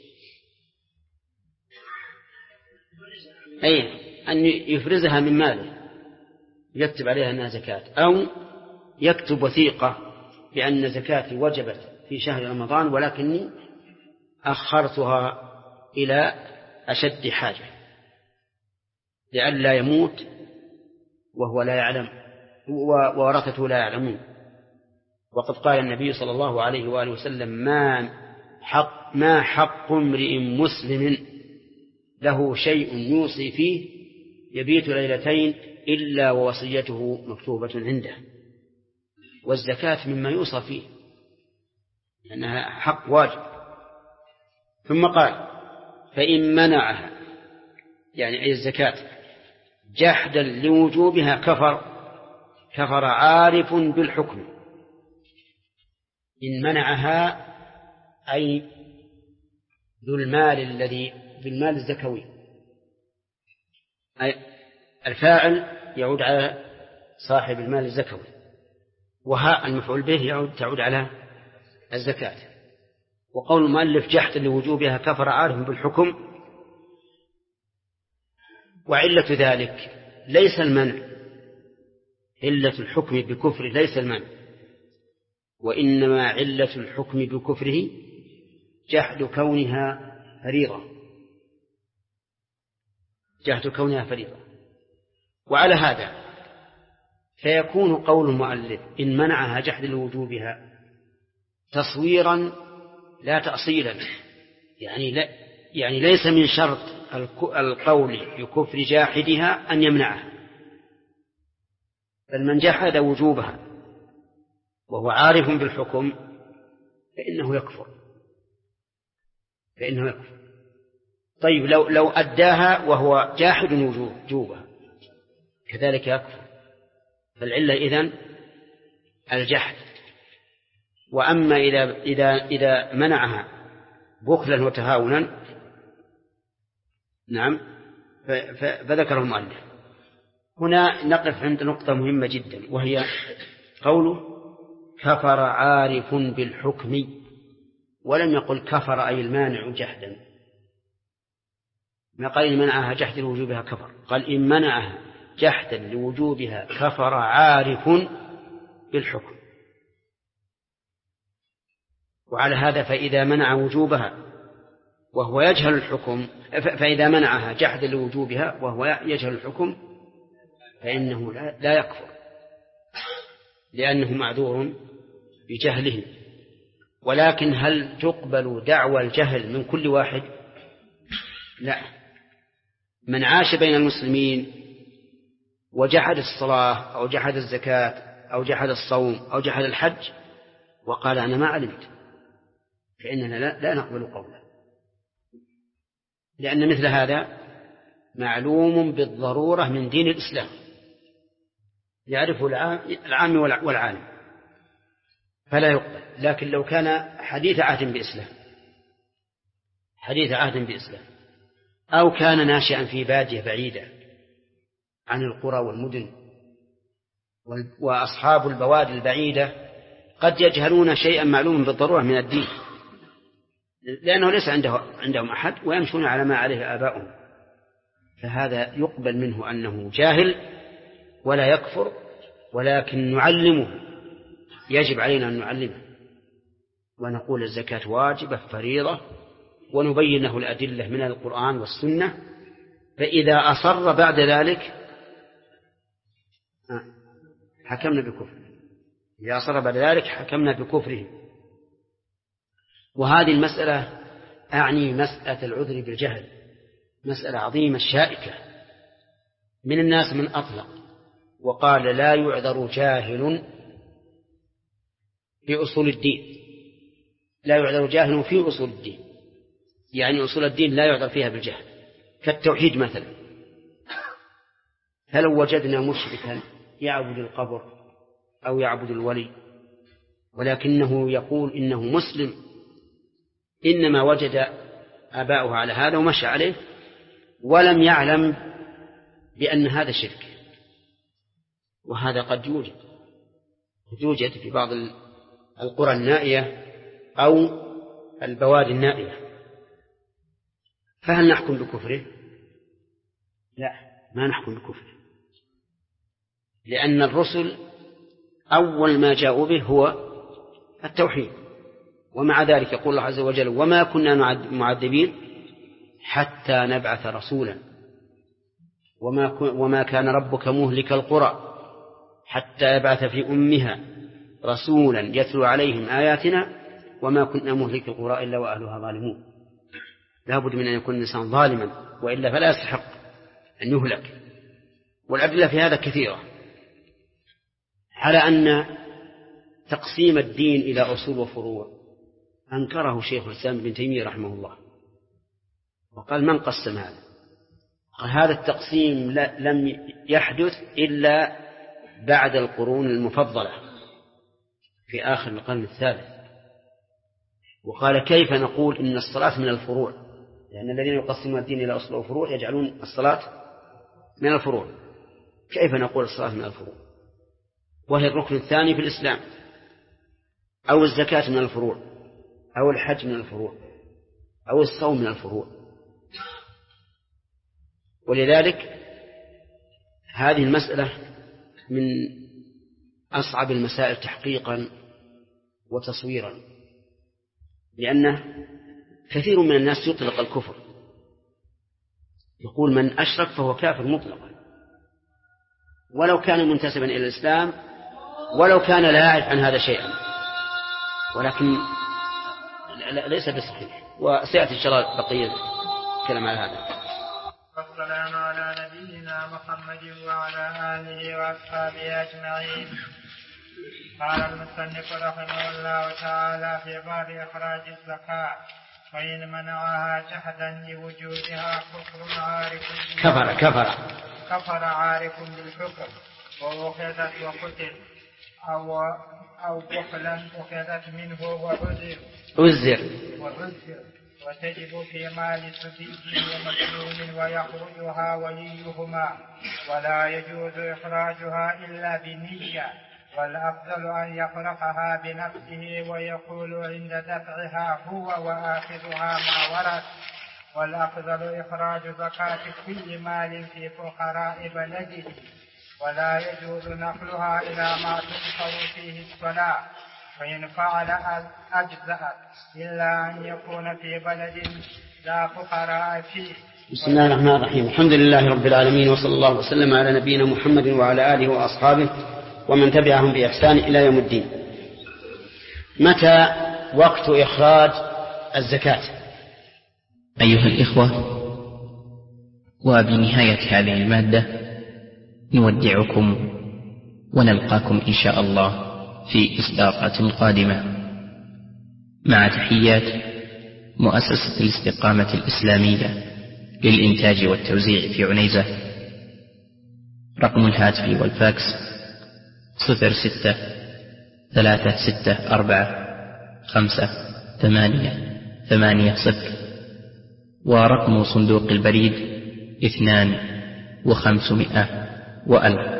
أن يفرزها من ماله، يكتب عليها أنها زكاة، أو يكتب وثيقة بأن زكاتي وجبت في شهر رمضان ولكني أخرتها إلى أشد حاجة لئلا يموت وهو لا يعلم وورثته لا يعلمون. وقد قال النبي صلى الله عليه وآله وسلم ما حق امرئ مسلم له شيء يوصي فيه يبيت ليلتين إلا ووصيته مكتوبة عنده، والزكاة مما يوصى فيه لأنها حق واجب. ثم قال فإن منعها يعني أي الزكاة جحدا لوجوبها كفر عارف بالحكم. إن منعها أي ذو المال الذي بالمال الزكوي، أي الفاعل يعود على صاحب المال الزكوي، وهاء المفعول به تعود على الزكاة. وقول المؤلف جحدا لوجوبها كفر عارف بالحكم وعلة ذلك ليس المنع، علة الحكم بكفره ليس المنع، وإنما علة الحكم بكفره جحد كونها فريضة. وعلى هذا فيكون قول المؤلف إن منعها جحد لوجوبها تصويرا لا تأصيلا، يعني ليس من شرط القول بكفر جاحدها أن يمنعها، بل من جحد وجوبها وهو عارف بالحكم فإنه يكفر. طيب لو أداها وهو جاحد وجوبها كذلك يكفر. فالعلة إذن الجحد. وأما إذا منعها بخلا وتهاونا نعم فذكره المؤلف. هنا نقف عند نقطة مهمة جدا، وهي قوله كفر عارف بالحكم، ولم يقل كفر أي المانع جحدا، ما قال إن منعها جحدا لوجوبها كفر، قال إن منعها جحدا لوجوبها كفر عارف بالحكم. وعلى هذا فإذا منع وجوبها وهو يجهل الحكم، فإذا منعها جحدا لوجوبها وهو يجهل الحكم فإنه لا يكفر، لأنه معذور بجهله. ولكن هل تقبل دعوى الجهل من كل واحد؟ لا. من عاش بين المسلمين وجحد الصلاة أو جحد الزكاة أو جحد الصوم أو جحد الحج وقال أنا ما علمت، فإننا لا نقبل قوله، لأن مثل هذا معلوم بالضرورة من دين الإسلام يعرفه العام والعالم فلا يقبل. لكن لو كان حديث عهد بإسلام أو كان ناشئا في بادية بعيدة عن القرى والمدن، وأصحاب البوادي البعيدة قد يجهلون شيئا معلوما بالضرورة من الدين لأنه ليس عندهم أحد ويمشون على ما عليه آباؤهم، فهذا يقبل منه أنه جاهل ولا يكفر، ولكن نعلمه، يجب علينا أن نعلمه ونقول الزكاة واجبة فريضة، ونبين له الأدلة من القرآن والسنة. فإذا أصر بعد ذلك حكمنا بكفره، إذا أصر بعد ذلك حكمنا بكفره. وهذه المسألة أعني مسألة العذر بالجهل، مسألة عظيمة شائكة. من الناس من أطلق وقال لا يعذر جاهل في أصول الدين، لا يعذر جاهل في أصول الدين، يعني أصول الدين لا يعذر فيها بالجهل، كالتوحيد مثلا. فلو وجدنا مشركا يعبد القبر أو يعبد الولي ولكنه يقول إنه مسلم، إنما وجد آباؤه على هذا ومشى عليه ولم يعلم بأن هذا شرك، وهذا قد يوجد في بعض القرى النائية أو البوادي النائية. فهل نحكم بكفره؟ لا، ما نحكم بكفره، لأن الرسل أول ما جاءوا به هو التوحيد، ومع ذلك يقول الله عز وجل وما كنا معذبين حتى نبعث رسولا وما كان ربك مهلك القرى حتى يبعث في أمها رسولا يتلو عليهم آياتنا وما كنا مهلك القرى إلا وأهلها ظالمون. لا بد من أن يكون الإنسان ظالما وإلا فلا يستحق أن يهلك. والأدلة في هذا كثيرة على أن تقسيم الدين إلى أصول وفروع أنكره شيخ الإسلام ابن تيمية رحمه الله، وقال من قسم هذا؟ قال هذا التقسيم لم يحدث إلا بعد القرون المفضلة في آخر القرن الثالث. وقال كيف نقول إن الصلاة من الفروع؟ لأن الذين يقسمون الدين إلى أصول وفروع يجعلون الصلاة من الفروع. كيف نقول الصلاة من الفروع وهي الركن الثاني في الإسلام؟ أو الزكاة من الفروع، أو الحج من الفروع، أو الصوم من الفروع. ولذلك هذه المسألة من أصعب المسائل تحقيقا وتصويرا، لأنه كثير من الناس يطلق الكفر، يقول من أشرك فهو كافر مطلقا، ولو كان منتسبا إلى الإسلام، ولو كان لا يعرف عن هذا شيئا، ولكن ليس بصحيح. وسيأتي إن شاء الله بقية الكلام على هذا. والسلام على نبينا محمد وعلى آله وأصحابه أجمعين. قال المصنف رحمه الله تعالى في باب إخراج الزكاة: وإن منعها جحدا لوجودها كفر عارف بالحكم، وأخذت وقتل أو بخلا أخذت منه وعزر وتجب في مال صبي ومسلول ويخرجها وليهما، ولا يجوز إخراجها إلا بنية، والأفضل أن يفرقها بنفسه ويقول عند دفعها هو وآخذها ما ورد. والأفضل إخراج زكاة كل مال في فقراء بلده، ولا يجوز نقلها إلى ما تذكر فيه الصلاة، فإن فعل أجزأت، إلا أن يكون في بلد لا فقراء فيه. بسم الله الرحمن الرحيم. الحمد لله رب العالمين، وصلى الله وسلم على نبينا محمد وعلى آله وأصحابه ومن تبعهم بإحسان إلى يوم الدين. متى وقت إخراج الزكاة؟ أيها الإخوة، وبنهاية هذه المادة نودعكم ونلقاكم إن شاء الله في إصدارات قادمة، مع تحيات مؤسسة الاستقامة الإسلامية للإنتاج والتوزيع في عنيزة. رقم الهاتف والفاكس 06-364-5-8-8-0، ورقم صندوق البريد 2500 وألف.